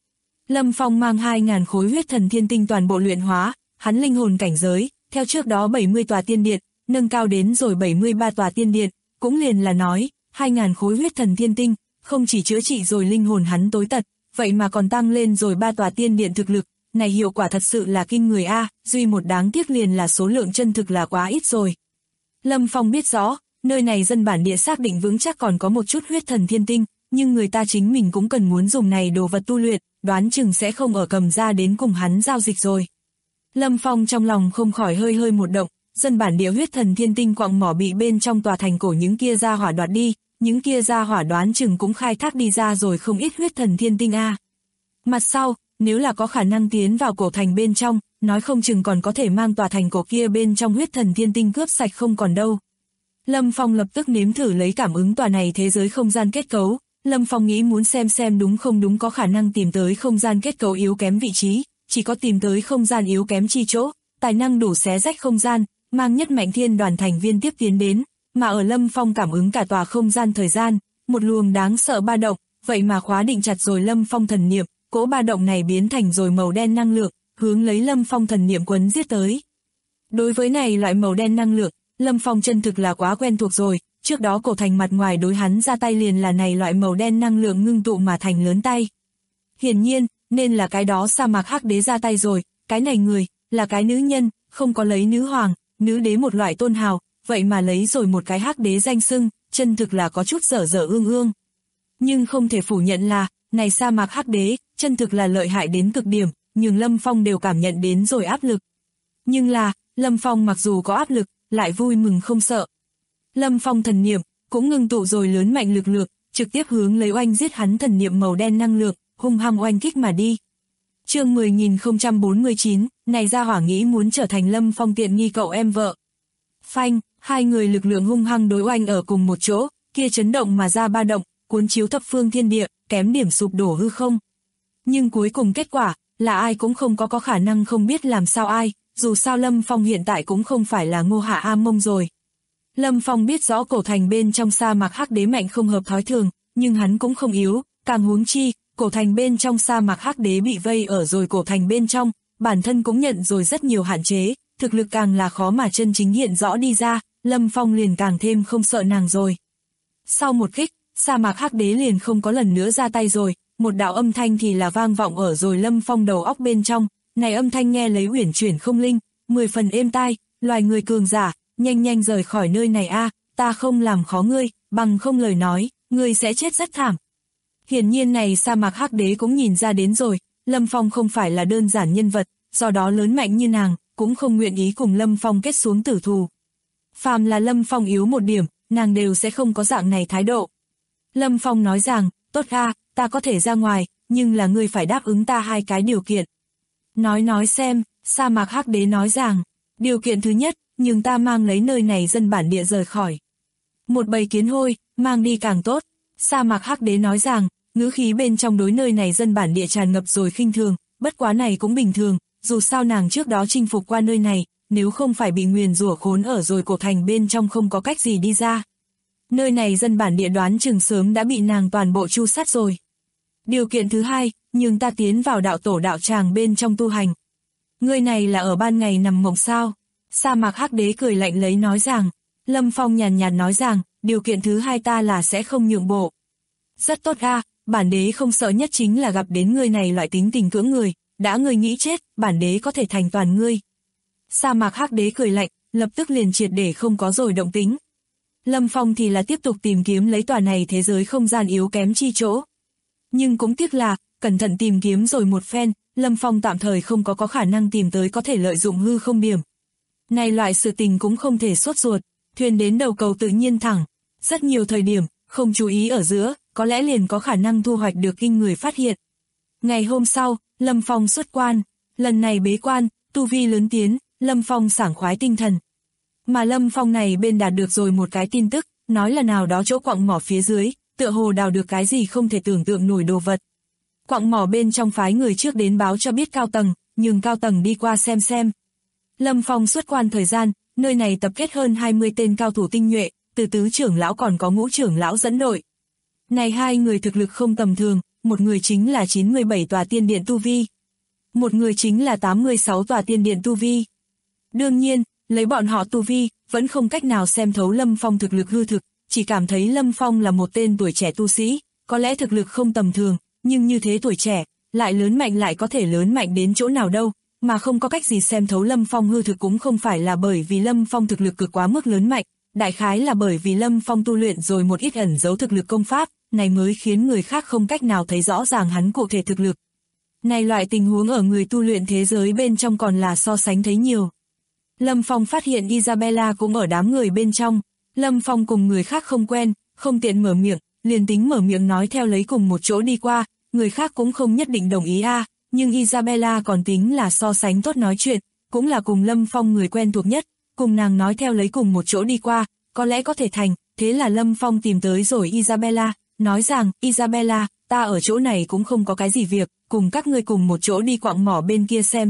Speaker 2: Lâm Phong mang 2.000 khối huyết thần thiên tinh toàn bộ luyện hóa, hắn linh hồn cảnh giới, theo trước đó 70 tòa tiên điện, nâng cao đến rồi 73 tòa tiên điện, cũng liền là nói, 2.000 khối huyết thần thiên tinh, không chỉ chữa trị rồi linh hồn hắn tối tật, vậy mà còn tăng lên rồi 3 tòa tiên điện thực lực, này hiệu quả thật sự là kinh người a, duy một đáng tiếc liền là số lượng chân thực là quá ít rồi. Lâm Phong biết rõ, nơi này dân bản địa xác định vững chắc còn có một chút huyết thần thiên tinh, nhưng người ta chính mình cũng cần muốn dùng này đồ vật tu luyện, đoán chừng sẽ không ở cầm ra đến cùng hắn giao dịch rồi. Lâm Phong trong lòng không khỏi hơi một động, dân bản địa huyết thần thiên tinh quặng mỏ bị bên trong tòa thành cổ những kia ra hỏa đoạt đi, những kia ra hỏa đoán chừng cũng khai thác đi ra rồi không ít huyết thần thiên tinh a. Mặt sau, nếu là có khả năng tiến vào cổ thành bên trong, nói không chừng còn có thể mang tòa thành cổ kia bên trong huyết thần thiên tinh cướp sạch không còn đâu. Lâm Phong lập tức nếm thử lấy cảm ứng tòa này thế giới không gian kết cấu, Lâm Phong nghĩ muốn xem đúng không đúng có khả năng tìm tới không gian kết cấu yếu kém vị trí, chỉ có tìm tới không gian yếu kém chi chỗ, tài năng đủ xé rách không gian, mang nhất mạnh thiên đoàn thành viên tiếp tiến đến, mà ở Lâm Phong cảm ứng cả tòa không gian thời gian, một luồng đáng sợ ba động, vậy mà khóa định chặt rồi Lâm Phong thần niệm, cỗ ba động này biến thành rồi màu đen năng lượng, hướng lấy Lâm Phong thần niệm quấn giết tới. Đối với này loại màu đen năng lượng, Lâm Phong chân thực là quá quen thuộc rồi, trước đó cổ thành mặt ngoài đối hắn ra tay liền là này loại màu đen năng lượng ngưng tụ mà thành lớn tay. Hiển nhiên, nên là cái đó sa mạc hắc đế ra tay rồi, cái này người, là cái nữ nhân, không có lấy nữ hoàng, nữ đế một loại tôn hào, vậy mà lấy rồi một cái hắc đế danh xưng, chân thực là có chút dở ương. Nhưng không thể phủ nhận là, này sa mạc hắc đế, chân thực là lợi hại đến cực điểm, nhưng Lâm Phong đều cảm nhận đến rồi áp lực. Nhưng là, Lâm Phong mặc dù có áp lực, lại vui mừng không sợ. Lâm Phong thần niệm, cũng ngưng tụ rồi lớn mạnh lực lượng, trực tiếp hướng lấy oanh giết hắn thần niệm màu đen năng lượng, hung hăng oanh kích mà đi. Chương 10.049, này ra hỏa nghĩ muốn trở thành Lâm Phong tiện nghi cậu em vợ. Phanh, hai người lực lượng hung hăng đối oanh ở cùng một chỗ, kia chấn động mà ra ba động, cuốn chiếu thập phương thiên địa, kém điểm sụp đổ hư không. Nhưng cuối cùng kết quả, là ai cũng không có khả năng không biết làm sao ai, dù sao Lâm Phong hiện tại cũng không phải là Ngô Hạ A Mông rồi. Lâm Phong biết rõ cổ thành bên trong sa mạc hắc đế mạnh không hợp thói thường, nhưng hắn cũng không yếu, càng huống chi, cổ thành bên trong sa mạc hắc đế bị vây ở rồi cổ thành bên trong, bản thân cũng nhận rồi rất nhiều hạn chế, thực lực càng là khó mà chân chính hiện rõ đi ra, Lâm Phong liền càng thêm không sợ nàng rồi. Sau một kích, sa mạc hắc đế liền không có lần nữa ra tay rồi, một đạo âm thanh thì là vang vọng ở rồi Lâm Phong đầu óc bên trong, này âm thanh nghe lấy uyển chuyển không linh, 10 phần êm tai, loài người cường giả, nhanh rời khỏi nơi này a, ta không làm khó ngươi, bằng không lời nói, ngươi sẽ chết rất thảm. Hiển nhiên này sa mạc hắc đế cũng nhìn ra đến rồi, Lâm Phong không phải là đơn giản nhân vật, do đó lớn mạnh như nàng, cũng không nguyện ý cùng Lâm Phong kết xuống tử thù. Phàm là Lâm Phong yếu một điểm, nàng đều sẽ không có dạng này thái độ. Lâm Phong nói rằng, tốt a, ta có thể ra ngoài, nhưng là ngươi phải đáp ứng ta 2 cái điều kiện. Nói xem, sa mạc hắc đế nói rằng, điều kiện thứ nhất, nhưng ta mang lấy nơi này dân bản địa rời khỏi. Một bầy kiến hôi, mang đi càng tốt. Sa mạc hắc đế nói rằng, ngữ khí bên trong đối nơi này dân bản địa tràn ngập rồi khinh thường, bất quá này cũng bình thường, dù sao nàng trước đó chinh phục qua nơi này, nếu không phải bị nguyền rủa khốn ở rồi cổ thành bên trong không có cách gì đi ra. Nơi này dân bản địa đoán chừng sớm đã bị nàng toàn bộ tru sát rồi. Điều kiện thứ hai, nhưng ta tiến vào đạo tổ đạo tràng bên trong tu hành. Ngươi này là ở ban ngày nằm mộng sao? Sa mạc hắc đế cười lạnh lấy nói rằng, Lâm Phong nhàn nhạt nói rằng, điều kiện thứ hai ta là sẽ không nhượng bộ. Rất tốt a, bản đế không sợ nhất chính là gặp đến ngươi này loại tính tình cưỡng người, đã ngươi nghĩ chết, bản đế có thể thành toàn ngươi. Sa mạc hắc đế cười lạnh, lập tức liền triệt để không có rồi động tính. Lâm Phong thì là tiếp tục tìm kiếm lấy tòa này thế giới không gian yếu kém chi chỗ. Nhưng cũng tiếc là, cẩn thận tìm kiếm rồi một phen, Lâm Phong tạm thời không có khả năng tìm tới có thể lợi dụng hư không điểm. Này loại sự tình cũng không thể sốt ruột, thuyền đến đầu cầu tự nhiên thẳng. Rất nhiều thời điểm, không chú ý ở giữa, có lẽ liền có khả năng thu hoạch được kinh người phát hiện. Ngày hôm sau, Lâm Phong xuất quan, lần này bế quan, tu vi lớn tiến, Lâm Phong sảng khoái tinh thần. Mà Lâm Phong này bên đạt được rồi một cái tin tức, nói là nào đó chỗ quặng mỏ phía dưới, tựa hồ đào được cái gì không thể tưởng tượng nổi đồ vật. Quặng mỏ bên trong phái người trước đến báo cho biết cao tầng, nhưng cao tầng đi qua xem. Lâm Phong xuất quan thời gian, nơi này tập kết hơn 20 tên cao thủ tinh nhuệ, từ tứ trưởng lão còn có ngũ trưởng lão dẫn đội. Này 2 người thực lực không tầm thường, một người chính là 97 tòa tiên điện tu vi. Một người chính là 86 tòa tiên điện tu vi. Đương nhiên, lấy bọn họ tu vi, vẫn không cách nào xem thấu Lâm Phong thực lực hư thực, chỉ cảm thấy Lâm Phong là một tên tuổi trẻ tu sĩ, có lẽ thực lực không tầm thường, nhưng như thế tuổi trẻ, lại lớn mạnh lại có thể lớn mạnh đến chỗ nào đâu, mà không có cách gì xem thấu Lâm Phong hư thực cũng không phải là bởi vì Lâm Phong thực lực cực quá mức lớn mạnh, đại khái là bởi vì Lâm Phong tu luyện rồi một ít ẩn giấu thực lực công pháp, này mới khiến người khác không cách nào thấy rõ ràng hắn cụ thể thực lực. Này loại tình huống ở người tu luyện thế giới bên trong còn là so sánh thấy nhiều. Lâm Phong phát hiện Isabella cũng ở đám người bên trong, Lâm Phong cùng người khác không quen, không tiện mở miệng, liền tính mở miệng nói theo lấy cùng một chỗ đi qua, người khác cũng không nhất định đồng ý nhưng Isabella còn tính là so sánh tốt nói chuyện, cũng là cùng Lâm Phong người quen thuộc nhất, cùng nàng nói theo lấy cùng một chỗ đi qua, có lẽ có thể thành, thế là Lâm Phong tìm tới rồi Isabella, nói rằng, Isabella, ta ở chỗ này cũng không có cái gì việc, cùng các ngươi cùng một chỗ đi quạng mỏ bên kia xem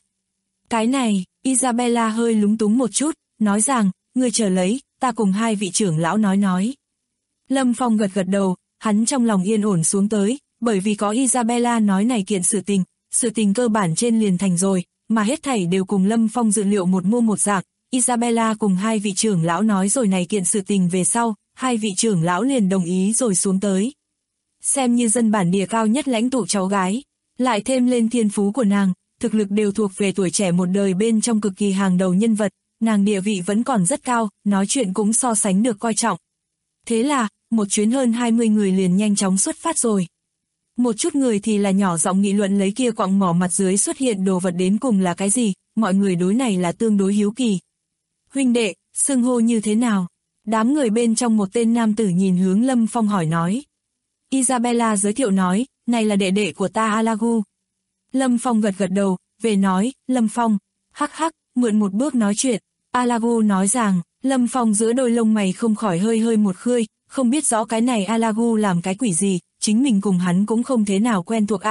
Speaker 2: Cái này, Isabella hơi lúng túng một chút, nói rằng, ngươi chờ lấy, ta cùng hai vị trưởng lão nói. Lâm Phong gật gật đầu, hắn trong lòng yên ổn xuống tới, bởi vì có Isabella nói này kiện sự tình cơ bản trên liền thành rồi, mà hết thảy đều cùng Lâm Phong dự liệu một mô một dạng. Isabella cùng hai vị trưởng lão nói rồi này kiện sự tình về sau, hai vị trưởng lão liền đồng ý rồi xuống tới. Xem như dân bản địa cao nhất lãnh tụ cháu gái, lại thêm lên thiên phú của nàng, thực lực đều thuộc về tuổi trẻ một đời bên trong cực kỳ hàng đầu nhân vật, nàng địa vị vẫn còn rất cao, nói chuyện cũng so sánh được coi trọng. Thế là, một chuyến hơn 20 người liền nhanh chóng xuất phát rồi. Một chút người thì là nhỏ giọng nghị luận lấy kia quặng mỏ mặt dưới xuất hiện đồ vật đến cùng là cái gì, mọi người đối này là tương đối hiếu kỳ. Huynh đệ, xưng hô như thế nào? Đám người bên trong một tên nam tử nhìn hướng Lâm Phong hỏi nói. Isabella giới thiệu nói, này là đệ đệ của ta Alagu. Lâm Phong gật gật đầu, về nói, Lâm Phong, hắc hắc, mượn một bước nói chuyện. Alagu nói rằng, Lâm Phong giữa đôi lông mày không khỏi hơi một khơi, không biết rõ cái này Alagu làm cái quỷ gì, chính mình cùng hắn cũng không thế nào quen thuộc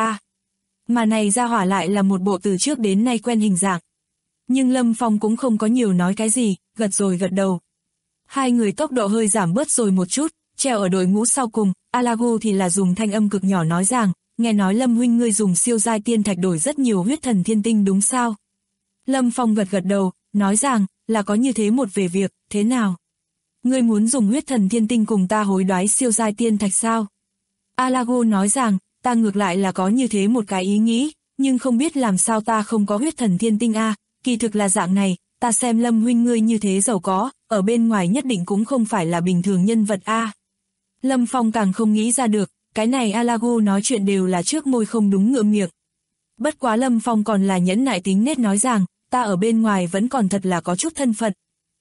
Speaker 2: Mà này ra hỏa lại là một bộ từ trước đến nay quen hình dạng. Nhưng Lâm Phong cũng không có nhiều nói cái gì, gật rồi gật đầu. Hai người tốc độ hơi giảm bớt rồi một chút, treo ở đội ngũ sau cùng, Alagu thì là dùng thanh âm cực nhỏ nói rằng, nghe nói Lâm huynh ngươi dùng siêu giai tiên thạch đổi rất nhiều huyết thần thiên tinh đúng sao? Lâm Phong gật gật đầu, nói rằng, là có như thế một về việc, thế nào? Ngươi muốn dùng huyết thần thiên tinh cùng ta hối đoái siêu giai tiên thạch sao? Alagu nói rằng, ta ngược lại là có như thế một cái ý nghĩ, nhưng không biết làm sao ta không có huyết thần thiên tinh kỳ thực là dạng này, ta xem Lâm huynh ngươi như thế giàu có, ở bên ngoài nhất định cũng không phải là bình thường nhân vật Lâm Phong càng không nghĩ ra được, cái này Alagu nói chuyện đều là trước môi không đúng ngượng miệng. Bất quá Lâm Phong còn là nhẫn nại tính nết nói rằng, ta ở bên ngoài vẫn còn thật là có chút thân phận.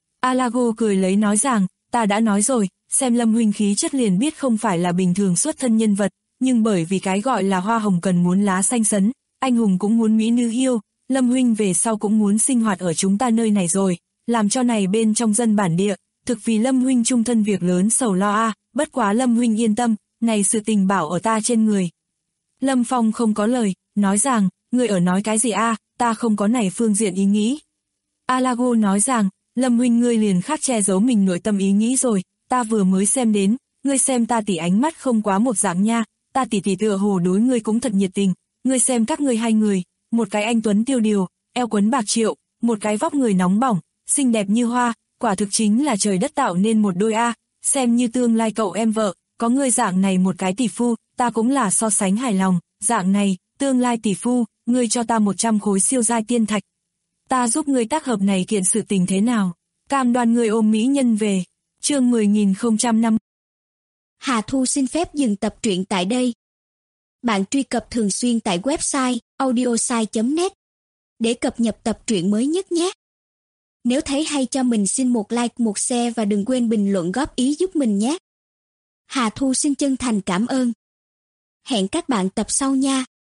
Speaker 2: Alagu cười lấy nói rằng, ta đã nói rồi, xem Lâm huynh khí chất liền biết không phải là bình thường xuất thân nhân vật, nhưng bởi vì cái gọi là hoa hồng cần muốn lá xanh sấn, anh hùng cũng muốn mỹ nữ yêu, Lâm huynh về sau cũng muốn sinh hoạt ở chúng ta nơi này rồi, làm cho này bên trong dân bản địa, thực vì Lâm huynh trung thân việc lớn sầu lo bất quá Lâm huynh yên tâm, này sự tình bảo ở ta trên người. Lâm Phong không có lời, nói rằng, ngươi ở nói cái gì ta không có này phương diện ý nghĩ. Alagu nói rằng, Lâm huynh ngươi liền khác che giấu mình nội tâm ý nghĩ rồi, ta vừa mới xem đến, ngươi xem ta tỉ ánh mắt không quá một dạng nha, ta tỉ tựa hồ đối ngươi cũng thật nhiệt tình, ngươi xem các ngươi hai người, một cái anh tuấn tiêu điều, eo quấn bạc triệu, một cái vóc người nóng bỏng, xinh đẹp như hoa, quả thực chính là trời đất tạo nên một đôi xem như tương lai cậu em vợ, có ngươi dạng này một cái tỷ phu, ta cũng là so sánh hài lòng, dạng này, tương lai tỷ phu, ngươi cho ta 100 khối siêu giai tiên thạch. Ta giúp ngươi tác hợp này kiện sự tình thế nào? Cam đoan ngươi ôm mỹ nhân về. Chương 10.005.
Speaker 3: Hà Thu xin phép dừng tập truyện tại đây. Bạn truy cập thường xuyên tại website audiosai.net để cập nhật tập truyện mới nhất nhé. Nếu thấy hay cho mình xin một like, một share và đừng quên bình luận góp ý giúp mình nhé. Hà Thu xin chân thành cảm ơn. Hẹn các bạn tập sau nha.